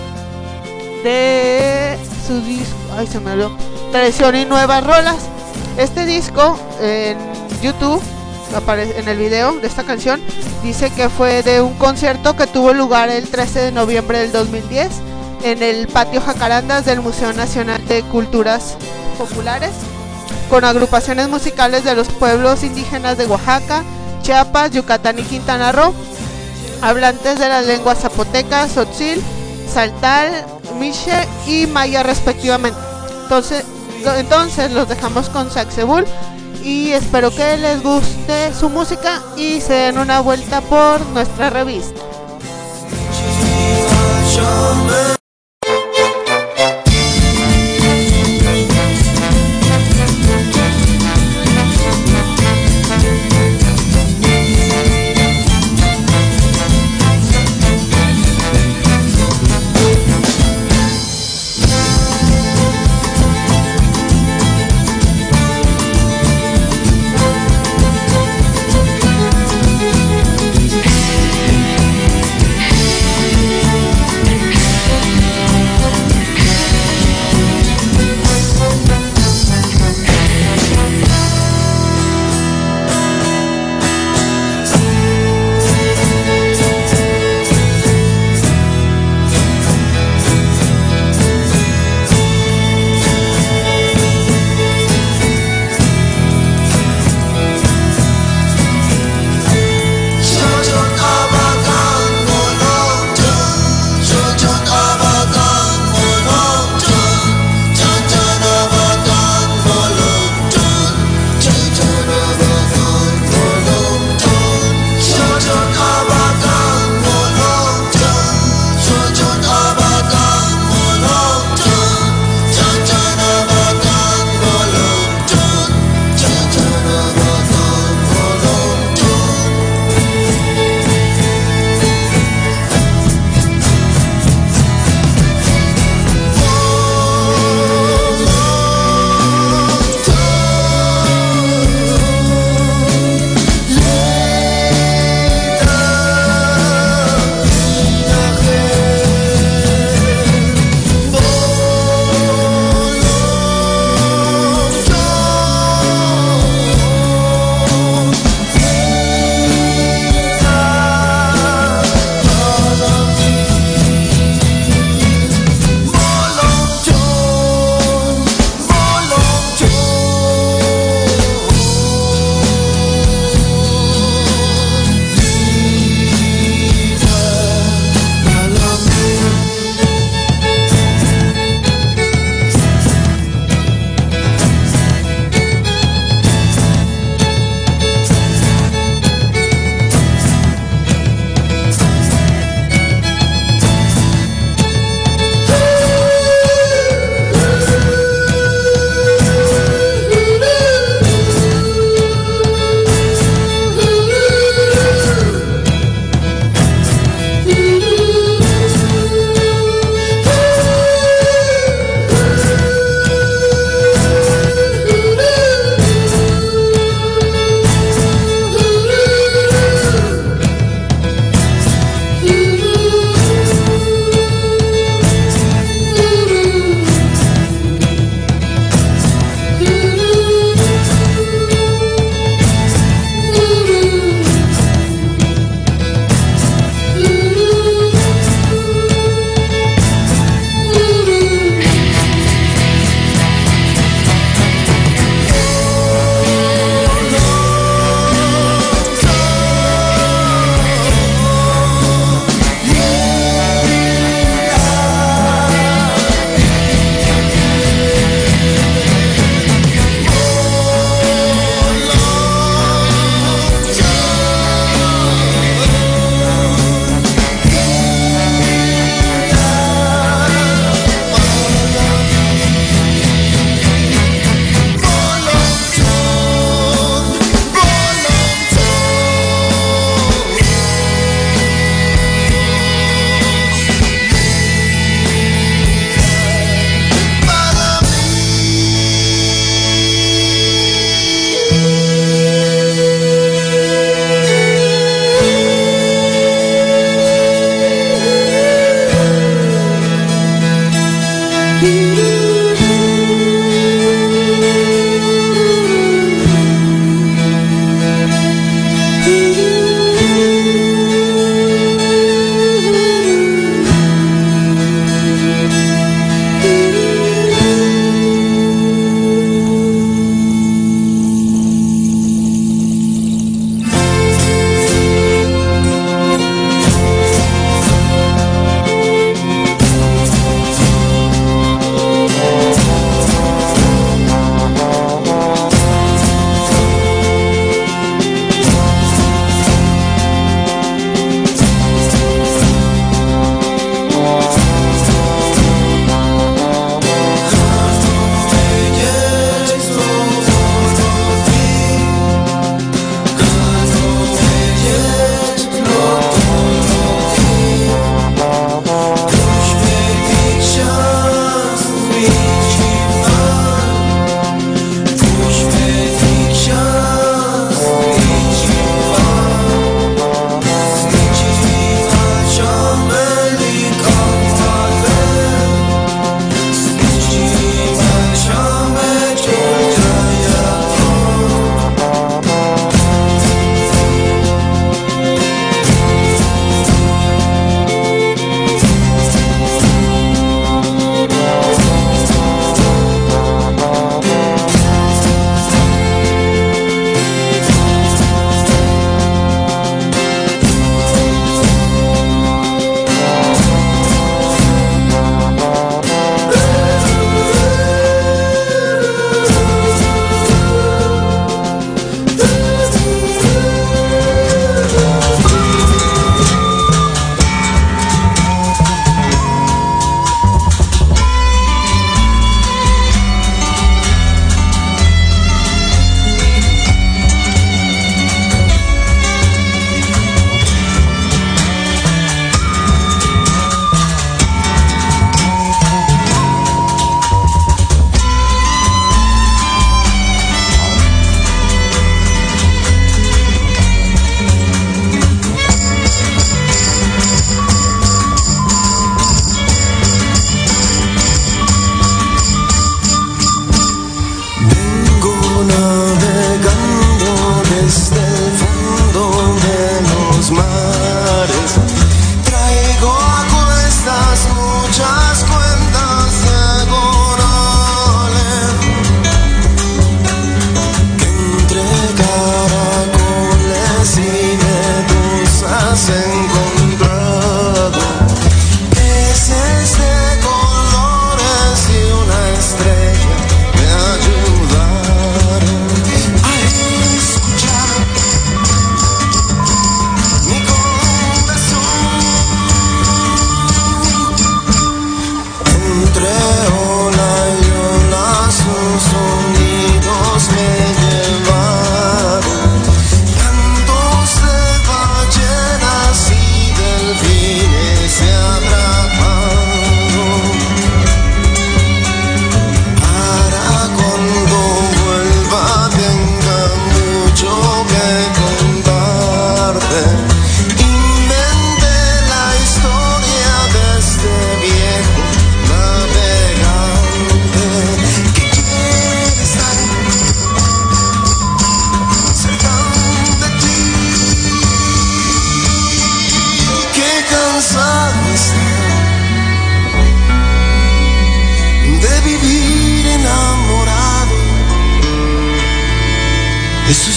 ay, se me olvidó, Tradición y Nuevas Rolas. Este disco en YouTube, en el video de esta canción, dice que fue de un concierto que tuvo lugar el 13 de noviembre del 2010 en el patio Jacarandas del Museo Nacional de Culturas Populares, con agrupaciones musicales de los pueblos indígenas de Oaxaca, Chiapas, Yucatán y Quintana Roo, hablantes de las lenguas zapoteca, tzotzil, saltal, mixe y maya respectivamente. Entonces los dejamos con Saxebul y espero que les guste su música y se den una vuelta por nuestra revista.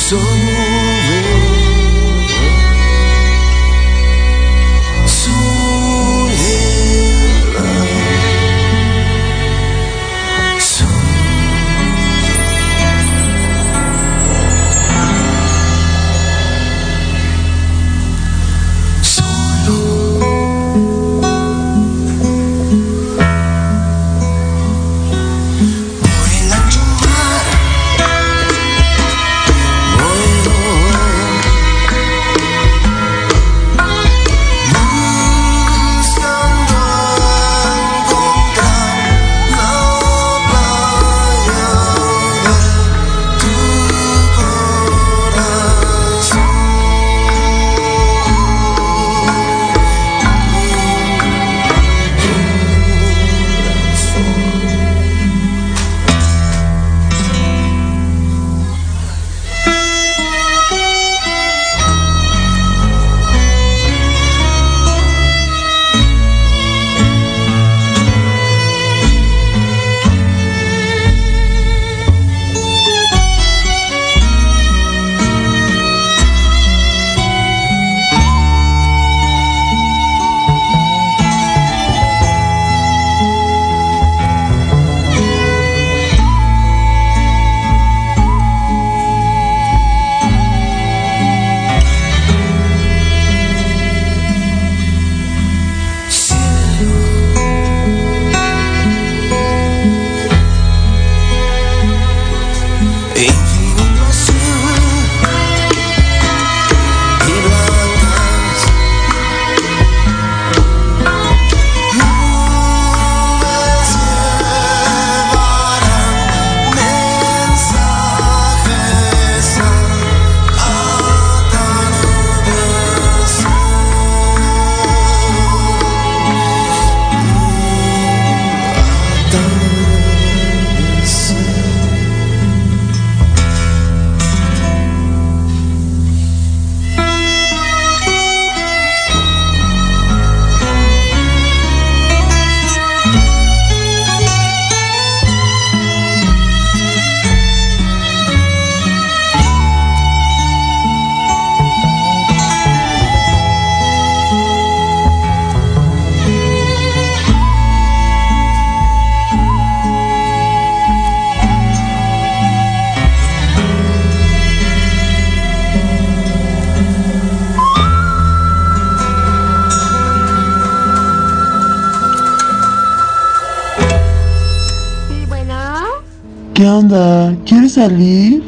¿Qué onda? ¿Quieres salir?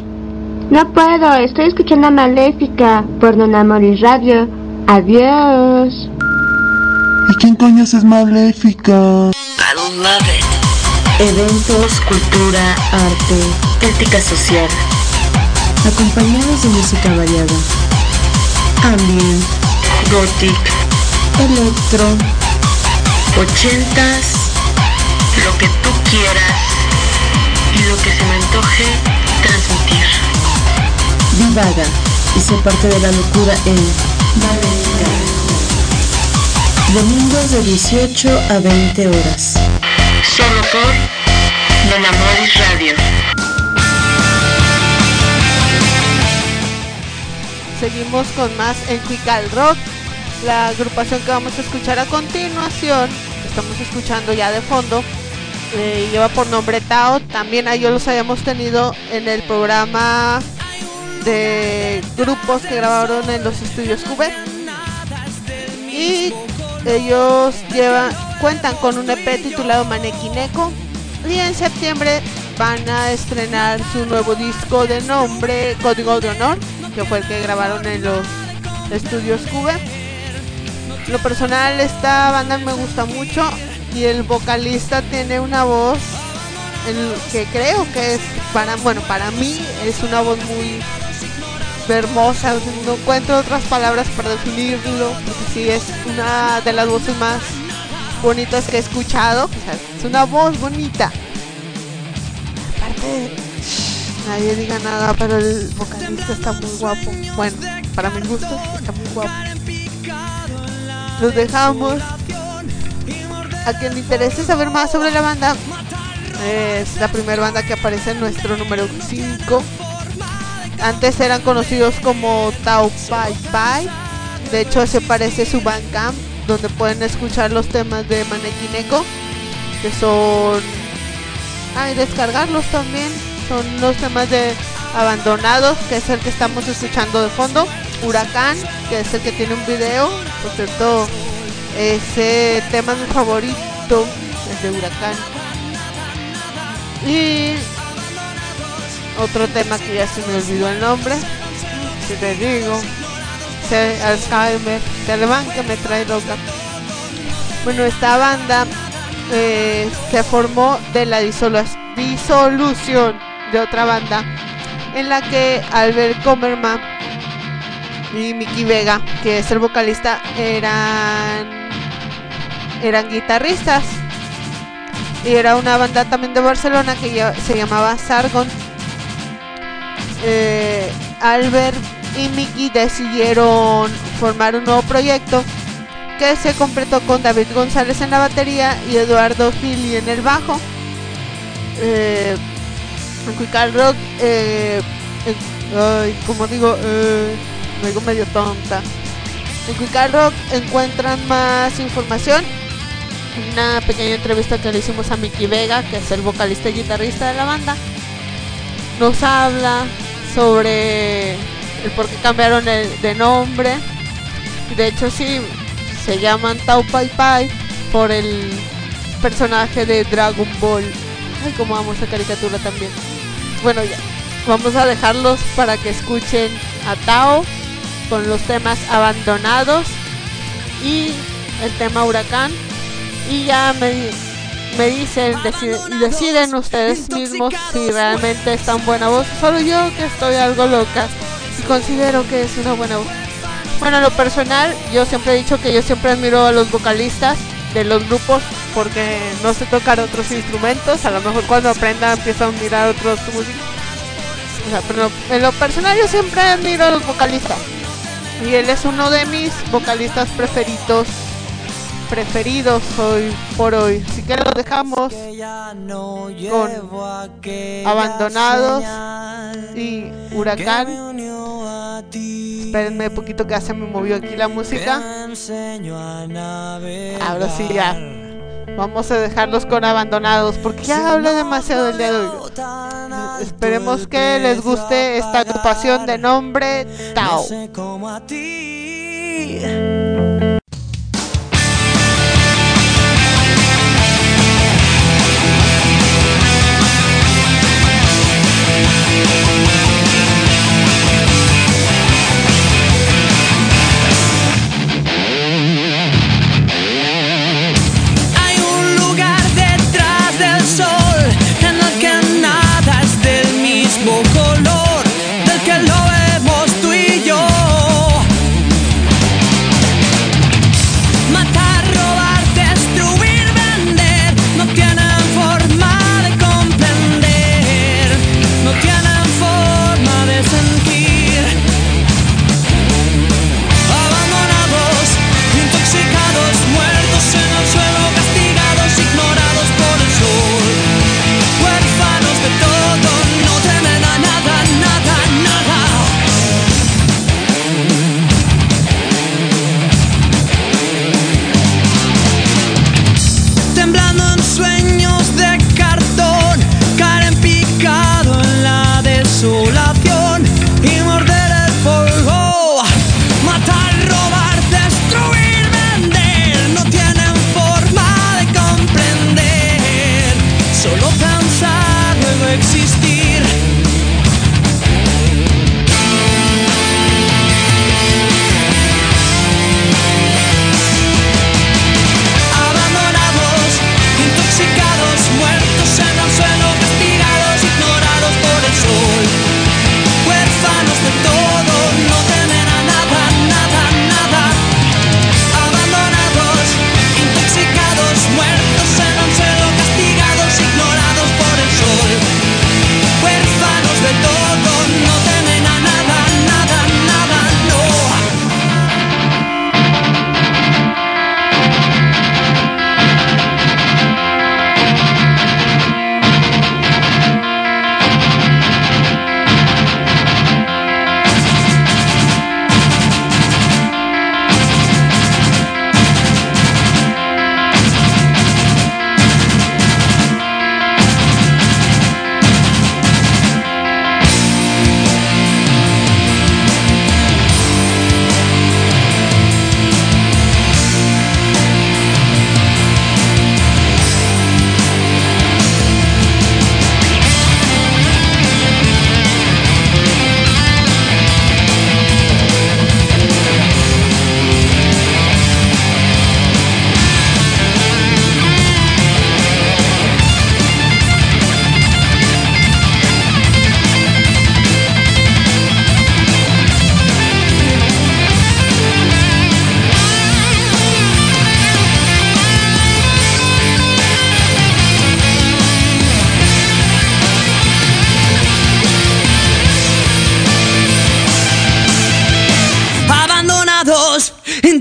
No puedo, estoy escuchando a Maléfica por Don Amoris Radio. Adiós. ¿Y quién coño es Maléfica? I love it. Eventos, cultura, arte, crítica social, acompañados de música variada, ambient, gothic, electro, 80s, lo que tú quieras y lo que se me antoje transmitir. Divaga y sé parte de la locura en Maléfica. Domingos de 18 a 20 horas. Solo por Don Amoris Radio. Seguimos con más en Quical Rock. La agrupación que vamos a escuchar a continuación, estamos escuchando ya de fondo, lleva por nombre Tao. También a ellos los habíamos tenido en el programa de grupos que grabaron en los estudios Cube. Y ellos cuentan con un EP titulado Manequineco. Y en septiembre van a estrenar su nuevo disco de nombre Código de Honor, que fue el que grabaron en los estudios Cube. En lo personal, esta banda me gusta mucho y el vocalista tiene una voz que creo que es para mí es una voz muy hermosa. No encuentro otras palabras para definirlo, porque sí es una de las voces más bonitas que he escuchado. O sea, es una voz bonita. Aparte, nadie diga nada, pero el vocalista está muy guapo. Bueno, para mi gusto está muy guapo. Los dejamos. A quien le interese saber más sobre la banda, es la primera banda que aparece en nuestro número 5. Antes eran conocidos como Tao Pai Pai. De hecho se parece su Bandcamp, donde pueden escuchar los temas de Maneki Neko, que son... y descargarlos también. Son los temas de Abandonados, que es el que estamos escuchando de fondo. Huracán, que es el que tiene un video. Por cierto, ese tema es mi favorito, el de Huracán. Y otro tema que ya se me olvidó el nombre, si te digo, Alzheimer, de alemán que me trae loca. Bueno, esta banda se formó de la disolución de otra banda en la que Albert Kommerman y Mickey Vega, que es el vocalista, eran guitarristas. Y era una banda también de Barcelona que se llamaba Sargon. Albert y Mickey decidieron formar un nuevo proyecto que se completó con David González en la batería y Eduardo Gili en el bajo. En Quick Rock, como digo, me digo medio tonta. En Quick Rock encuentran más información. Una pequeña entrevista que le hicimos a Mickey Vega, que es el vocalista y guitarrista de la banda. Nos habla sobre el por qué cambiaron de nombre. De hecho sí, se llaman Tao Pai Pai por el personaje de Dragon Ball. Ay, como amo esa caricatura también. Bueno, ya, vamos a dejarlos para que escuchen a Tao con los temas Abandonados y el tema Huracán. Y ya me dicen, deciden ustedes mismos si realmente es tan buena voz. Solo yo, que estoy algo loca, y considero que es una buena voz. Bueno, en lo personal, yo siempre he dicho que yo siempre admiro a los vocalistas de los grupos porque no sé tocar otros instrumentos. A lo mejor cuando aprenda empiezo a mirar otros músicos. O sea, pero en lo personal yo siempre admiro a los vocalistas. Y él es uno de mis vocalistas preferidos hoy por hoy. Así que los dejamos con Abandonados y Huracán. Espérenme un poquito que ya se me movió aquí la música. Ahora sí ya. Vamos a dejarlos con Abandonados porque ya hablé demasiado del día de hoy. Esperemos que les guste esta agrupación de nombre Tao. Color del que lo vemos tú y yo.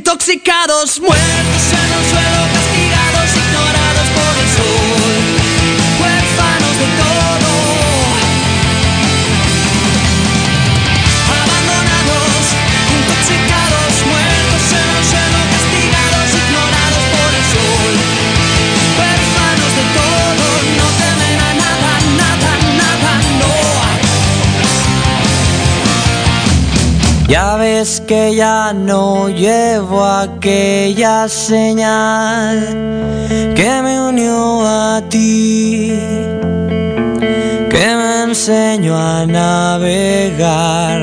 intoxicados, muertos en el suelo, castigados, ignorados por el sol, huérfanos de todo, abandonados, intoxicados, muertos en el suelo, castigados, ignorados por el sol, huérfanos de todo, no temen a nada, nada, nada, no. Ya ves que ya no llevo aquella señal que me unió a ti, que me enseñó a navegar.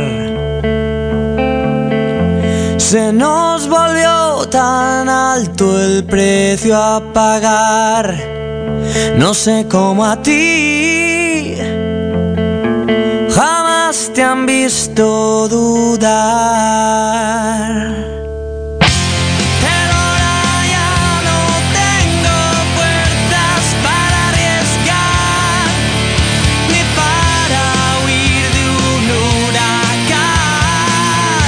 Se nos volvió tan alto el precio a pagar, no sé cómo a ti jamás te han visto dudar. Pero ahora ya no tengo fuerzas para arriesgar, ni para huir de un huracán.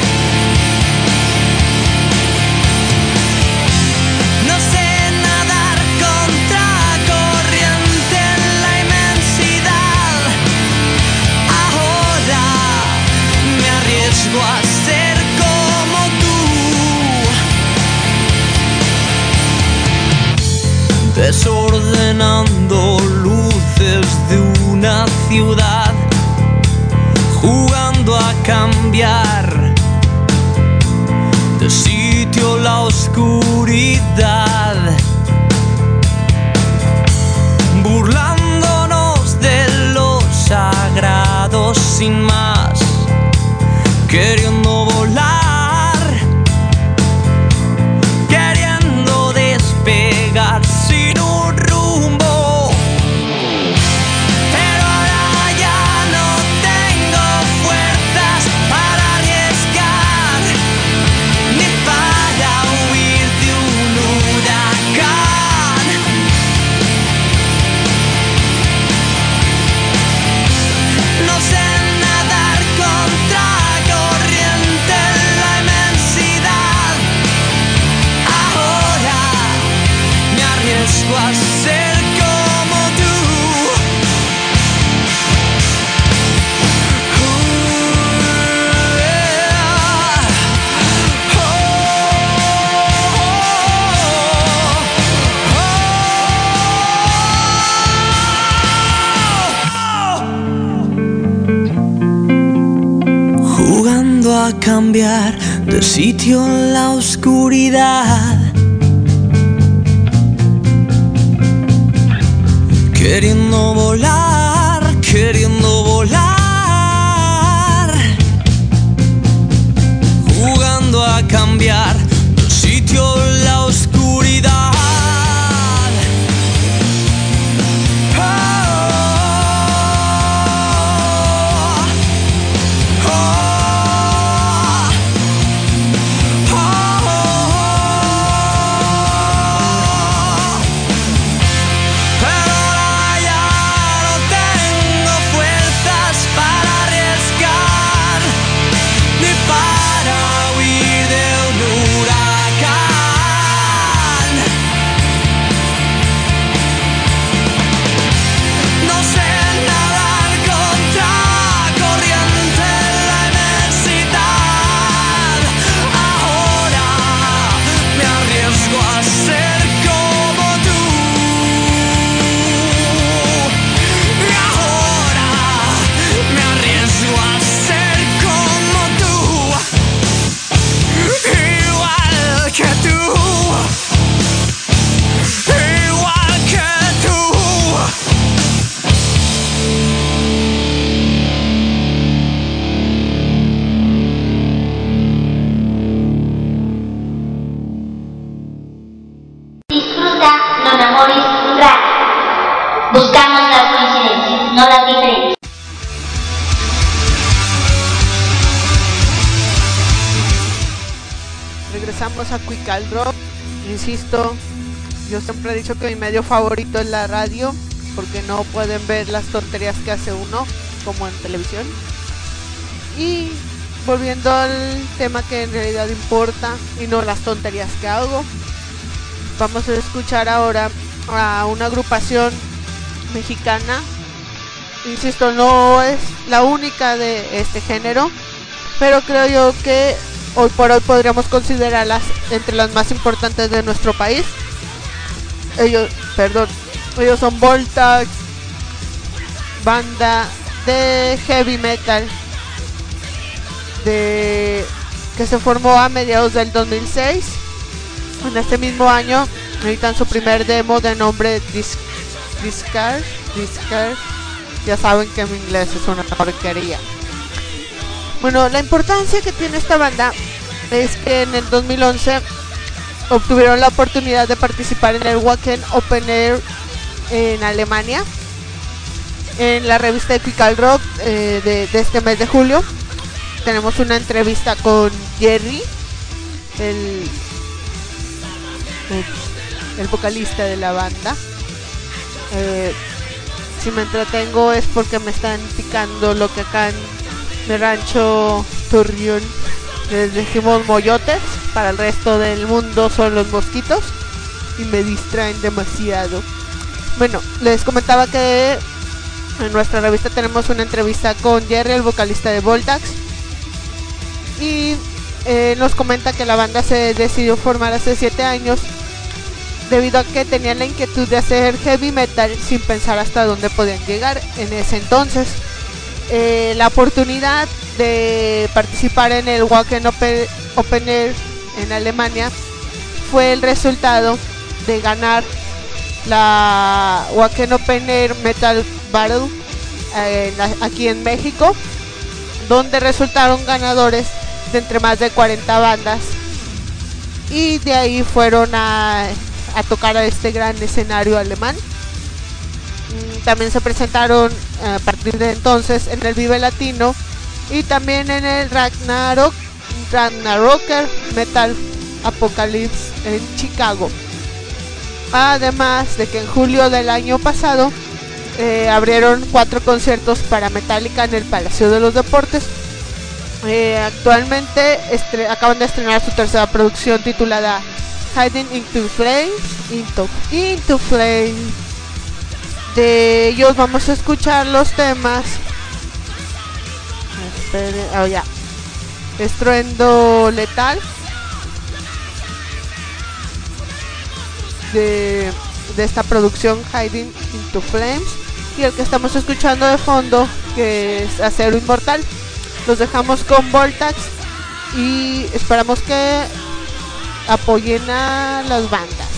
No sé nadar contra corriente en la inmensidad. Ahora me arriesgo a ser como tú, desordenando luces de una ciudad, jugando a cambiar de sitio la oscuridad, burlándonos de lo sagrado sin más, queriendo volar, queriendo despegar sin un rumbo. Pero ahora ya no tengo fuerzas para arriesgar, ni para huir de un huracán. No sé nadar contra corriente en la inmensidad. Ahora me arriesgo a ser como tú. Jugando a cambiar de sitio en la oscuridad, queriendo volar, queriendo volar, jugando a cambiar de sitio en la oscuridad. Pero ahora ya no tengo fuerzas para arriesgar, ni para huir de un huracán. No sé nadar contra corriente en la inmensidad. Ahora me arriesgo a ser como tú. Y ahora me arriesgo a ser como tú, igual que tú, igual que tú. Disfruta Non Amoris Radio. Buscamos las coincidencias, no las diferencias. Regresamos a Quick al Rock. Insisto, yo siempre he dicho que mi medio favorito es la radio, porque no pueden ver las tonterías que hace uno como en televisión. Y volviendo al tema que en realidad importa y no las tonterías que hago, vamos a escuchar ahora a una agrupación mexicana. Insisto, no es la única de este género, pero creo yo que hoy por hoy podríamos considerarlas entre las más importantes de nuestro país. Ellos son Voltax, banda de heavy metal que se formó a mediados del 2006. En este mismo año editan su primer demo de nombre Discard. Ya saben que mi inglés es una porquería. Bueno, la importancia que tiene esta banda es que en el 2011 obtuvieron la oportunidad de participar en el Wacken Open Air en Alemania, en la revista Epical Rock de este mes de julio. Tenemos una entrevista con Jerry, el vocalista de la banda. Si me entretengo es porque me están picando lo que acá en mi rancho Torreón les decimos moyotes, para el resto del mundo son los mosquitos y me distraen demasiado. Bueno, les comentaba que en nuestra revista tenemos una entrevista con Jerry, el vocalista de Voltax, y nos comenta que la banda se decidió formar hace 7 años debido a que tenían la inquietud de hacer heavy metal sin pensar hasta dónde podían llegar en ese entonces. La oportunidad de participar en el Wacken Open Air en Alemania fue el resultado de ganar la Wacken Open Air Metal Battle aquí en México, donde resultaron ganadores de entre más de 40 bandas, y de ahí fueron a tocar a este gran escenario alemán. También se presentaron a partir de entonces en el Vive Latino y también en el Ragnarok Metal Apocalypse en Chicago. Además de que en julio del año pasado abrieron 4 conciertos para Metallica en el Palacio de los Deportes. Actualmente acaban de estrenar su tercera producción titulada Hiding into Flames. De ellos vamos a escuchar los temas Estruendo Letal de esta producción Hiding into Flames, y el que estamos escuchando de fondo, que es Acero Inmortal. Los dejamos con Voltax y esperamos que apoyen a las bandas.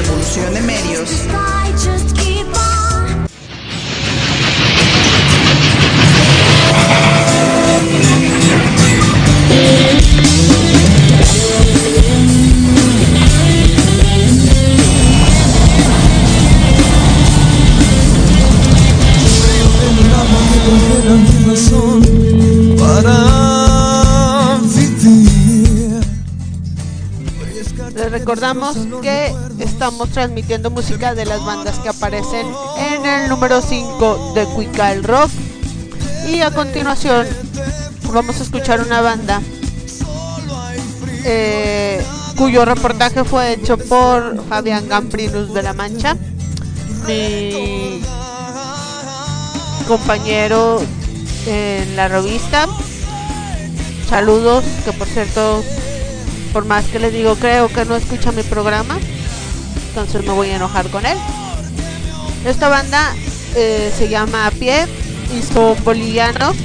revolución de medios. Les recordamos que estamos transmitiendo música de las bandas que aparecen en el número 5 de Cuical Rock. Y a continuación vamos a escuchar una banda cuyo reportaje fue hecho por Fabián Gambrinus de La Mancha, mi compañero en la revista. Saludos, que por cierto, por más que le digo, creo que no escucha mi programa, entonces me voy a enojar con él. Esta banda se llama A Pie y son bolivianos.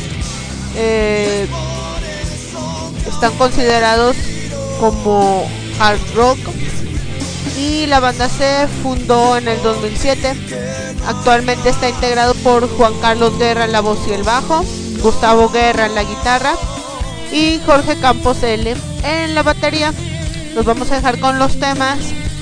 Están considerados como hard rock y la banda se fundó en el 2007. Actualmente está integrado por Juan Carlos Guerra en la voz y el bajo, Gustavo Guerra en la guitarra y Jorge Campos L en la batería. Nos vamos a dejar con los temas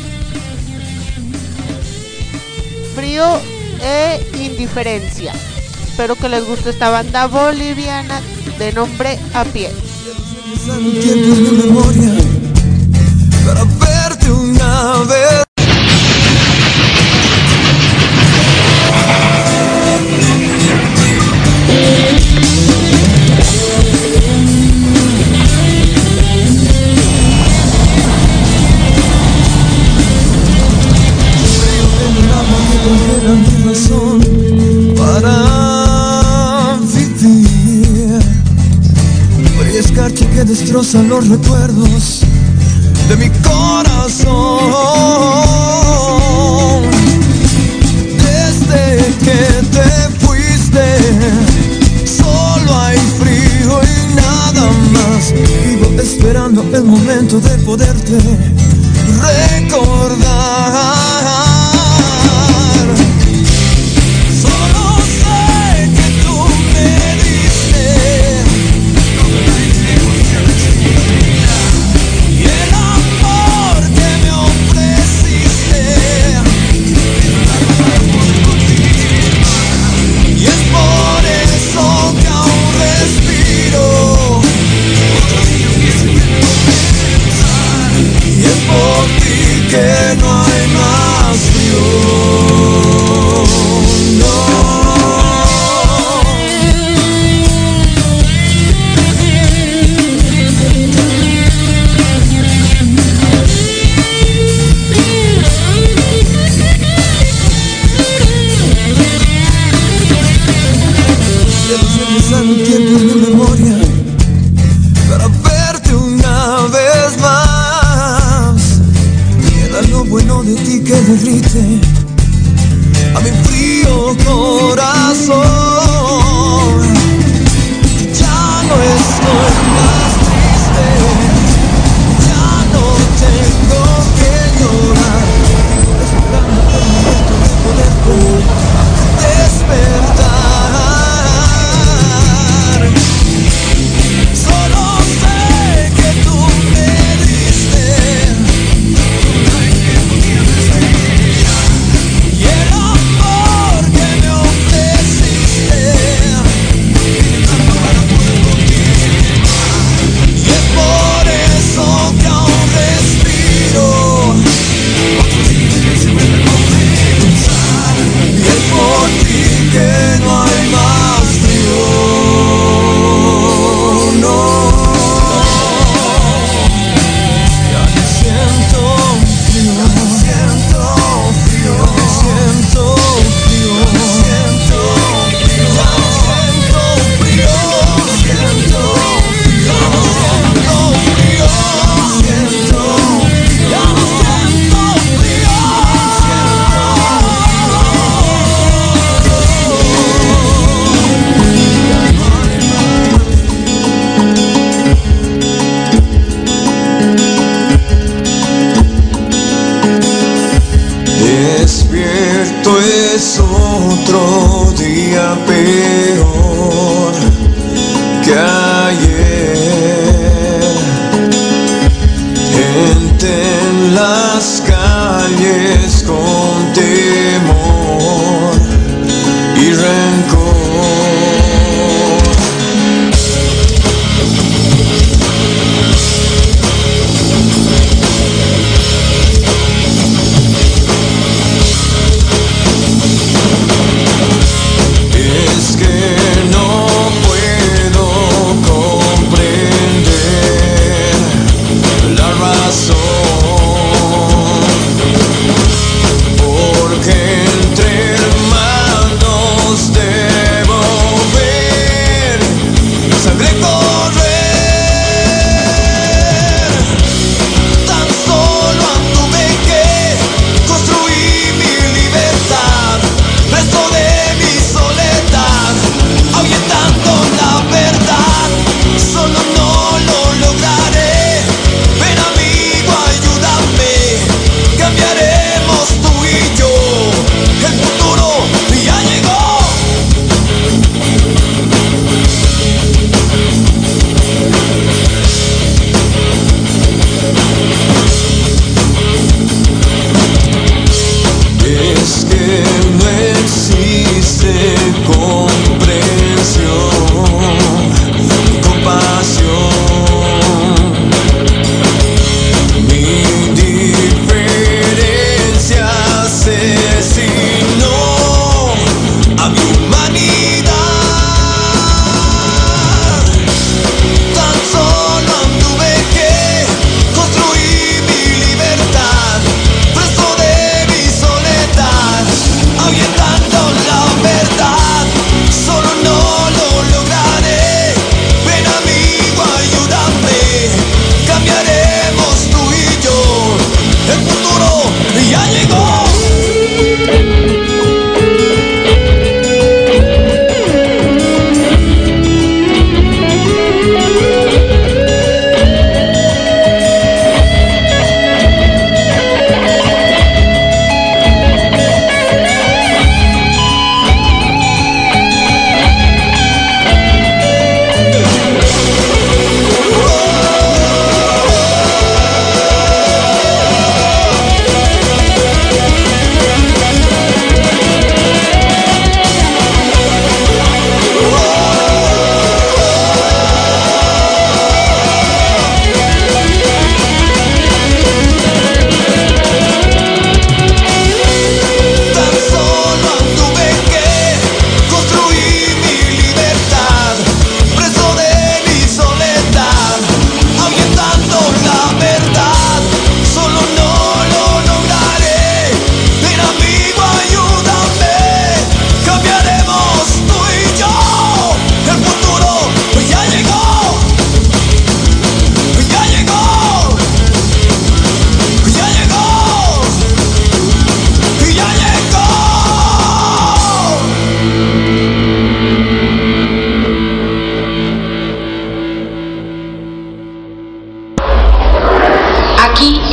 Frío e Indiferencia. Espero que les guste esta banda boliviana de nombre A Pie. Tiempos de memoria para verte una vez. Mi razón para vivir. Fue escarcha que destroza los recuerdos de mi corazón. Desde que te fuiste, solo hay frío y nada más. Vivo esperando el momento de poderte recordar. Solo sé que tú me diste y el amor que me ofreciste, y es por eso que aún respiro, y es por ti que no hay más frío. Un tiempo en mi memoria para verte una vez más. Queda lo bueno de ti que derrite a mi frío corazón. Ya no estoy más triste, ya no tengo que llorar. Esperando el momento de poderte despertar.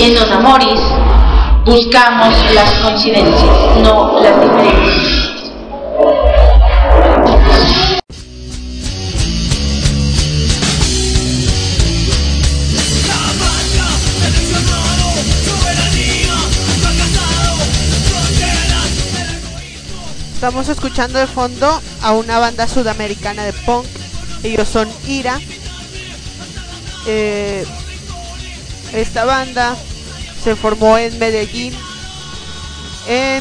En Non Amoris buscamos las coincidencias, no las diferencias. Estamos escuchando de fondo a una banda sudamericana de punk. Ellos son Ira. Esta banda se formó en Medellín en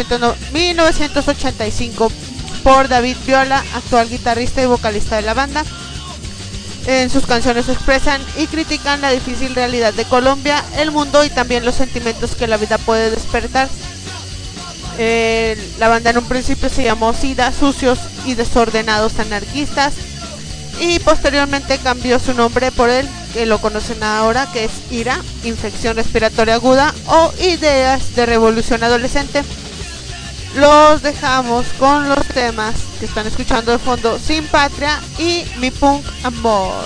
1985 por David Viola, actual guitarrista y vocalista de la banda. En sus canciones expresan y critican la difícil realidad de Colombia, el mundo y también los sentimientos que la vida puede despertar. La banda en un principio se llamó SIDA, Sucios y Desordenados Anarquistas, y posteriormente cambió su nombre por el que lo conocen ahora, que es IRA, Infección Respiratoria Aguda o Ideas de Revolución Adolescente. Los dejamos con los temas que están escuchando de fondo: Sin Patria y Mi Punk Amor.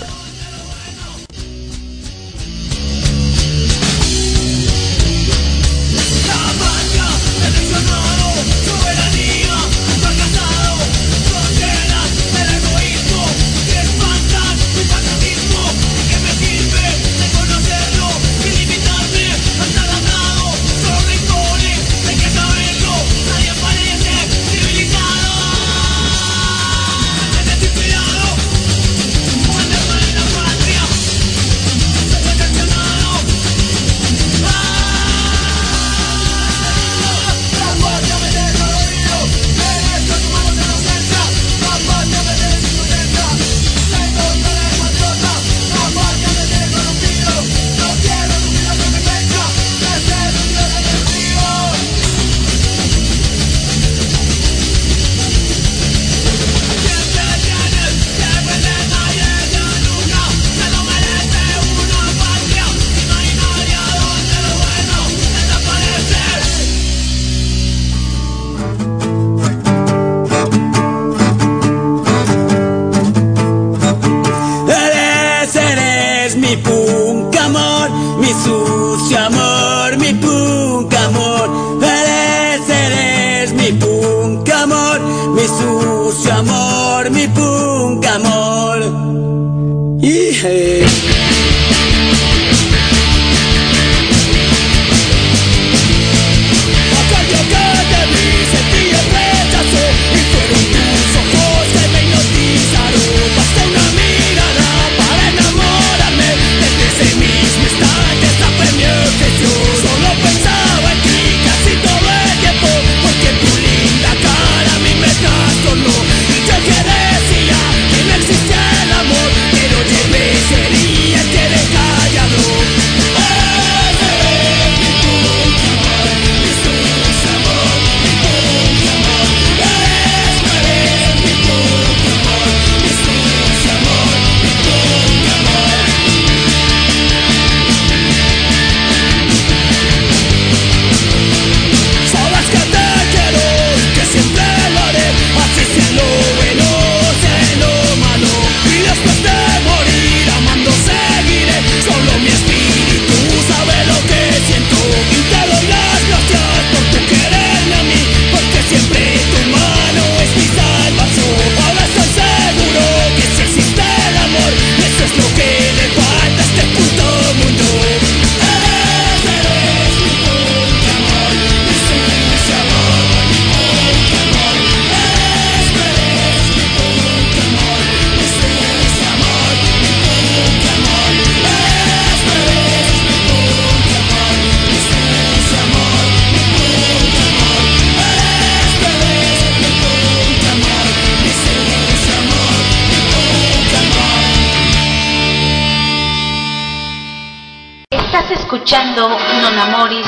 Escuchando Non Amoris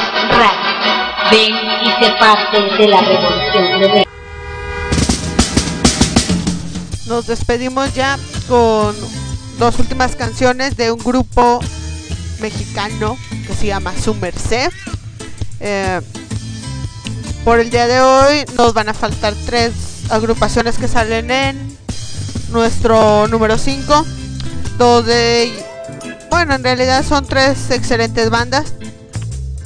Radio. Ven y sé parte de la revolución de Ven. Nos despedimos ya con dos últimas canciones de un grupo mexicano que se llama Su Merced. Por el día de hoy nos van a faltar 3 agrupaciones que salen en nuestro número 5. Bueno, en realidad son 3 excelentes bandas.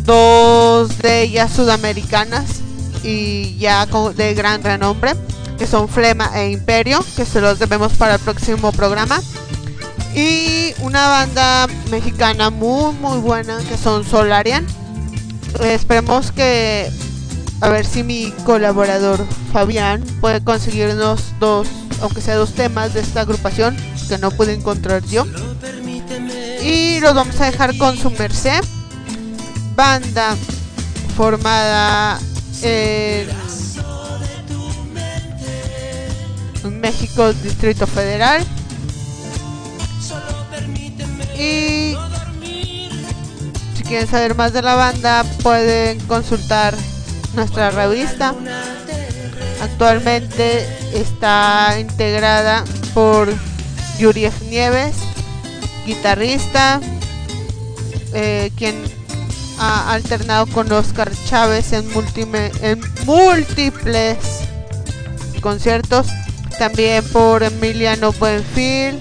dos de ellas sudamericanas y ya de gran renombre, que son Flema e Imperio, que se los debemos para el próximo programa. Y una banda mexicana muy buena, que son Solarian. Esperemos que, a ver si mi colaborador Fabián puede conseguirnos aunque sea dos temas de esta agrupación que no pude encontrar yo. Y los vamos a dejar con Su Merced, banda formada en México, Distrito Federal. Y si quieren saber más de la banda, pueden consultar nuestra revista. Actualmente está integrada por Yuri F. Nieves, guitarrista, quien ha alternado con Oscar Chávez en múltiples conciertos. También por Emiliano Buenfil,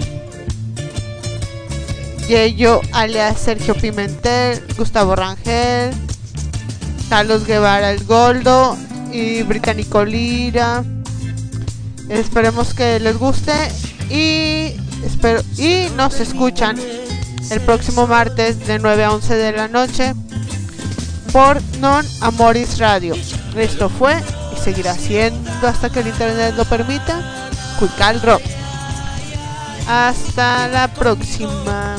Yeyo alias Sergio Pimentel, Gustavo Rangel, Carlos Guevara el Goldo y Británico Lira. Esperemos que les guste y nos escuchan el próximo martes de 9 a 11 de la noche por Non Amoris Radio. Esto fue y seguirá siendo hasta que el internet lo permita, Cuical Rock. Hasta la próxima.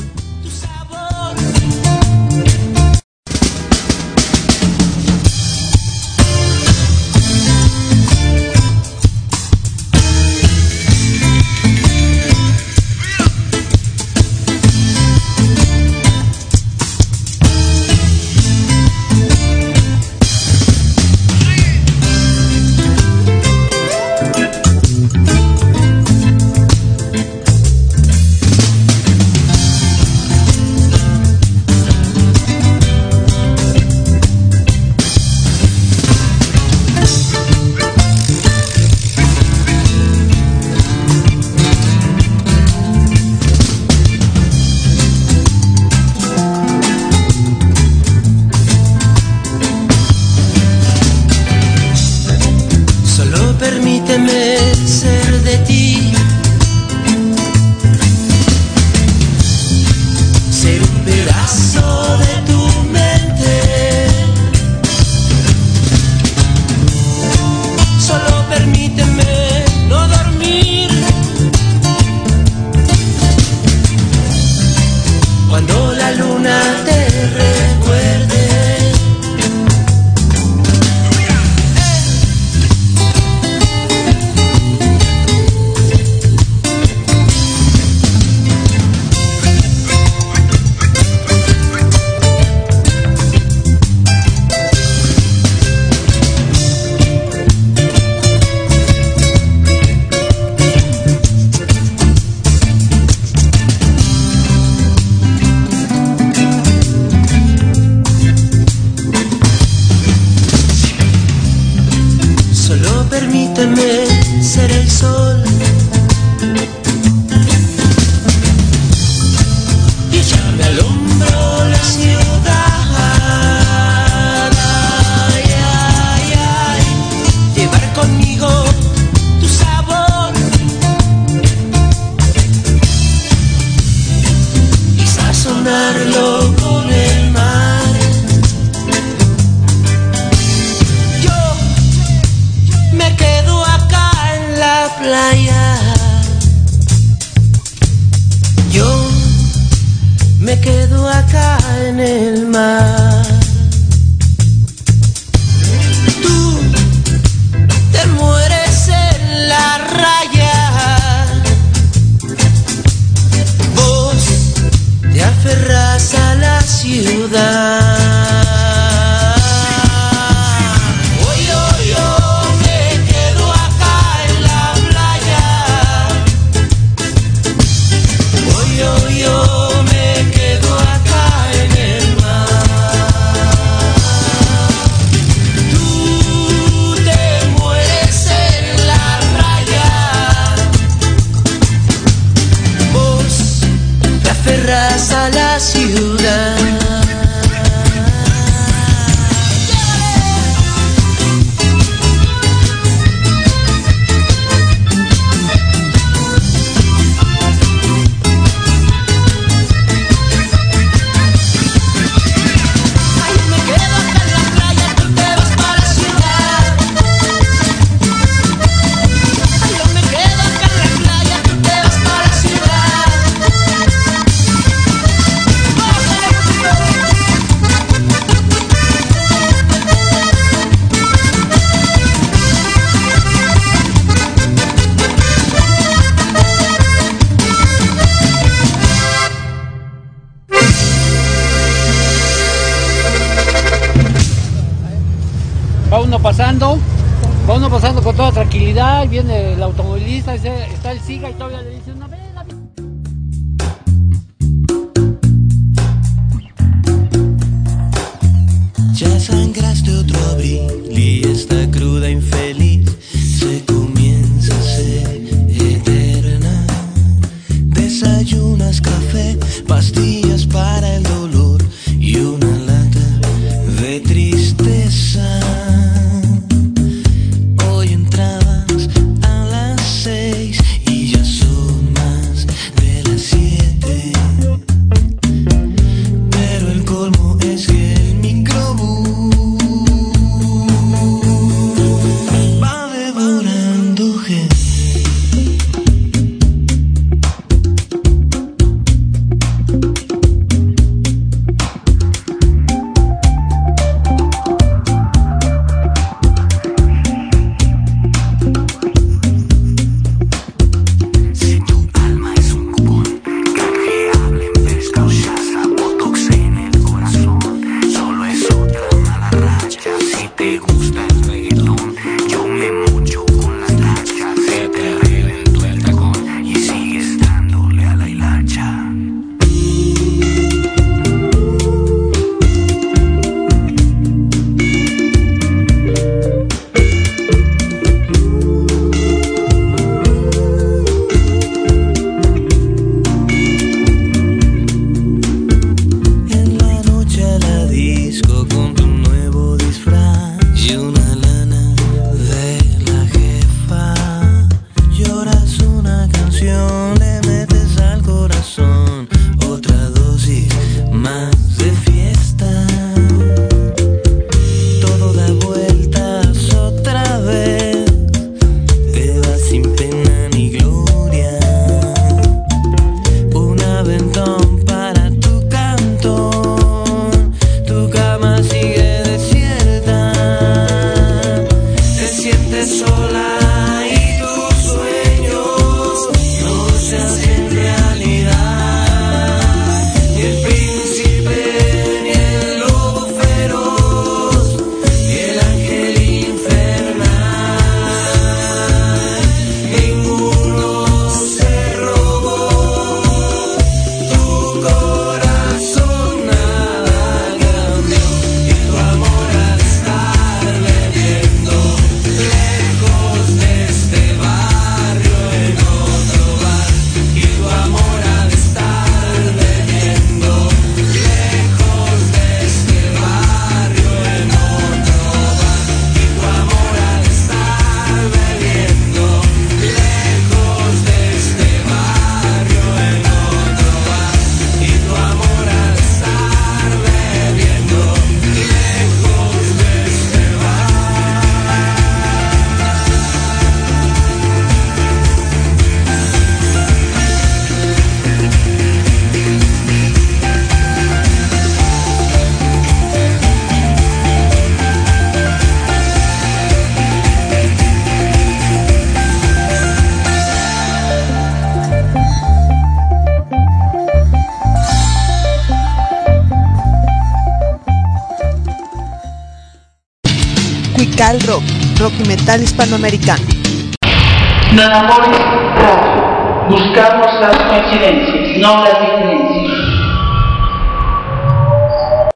Yo me quedo acá en el mar. uno pasando con toda tranquilidad, y viene el automovilista, está el SIGA y todavía le dice una vez. Ya sangraste otro abril y esta cruda infeliz se comienza a ser eterna. Desayunas café, pastillas para el dolor y una lata de tristeza. Hoy entrabas a las 6 y ya son más de las 7. Pero el colmo es que el microbús va devorando gente. Rock, rock y metal hispanoamericano. Non Amoris Radio. Buscamos las coincidencias, no las diferencias.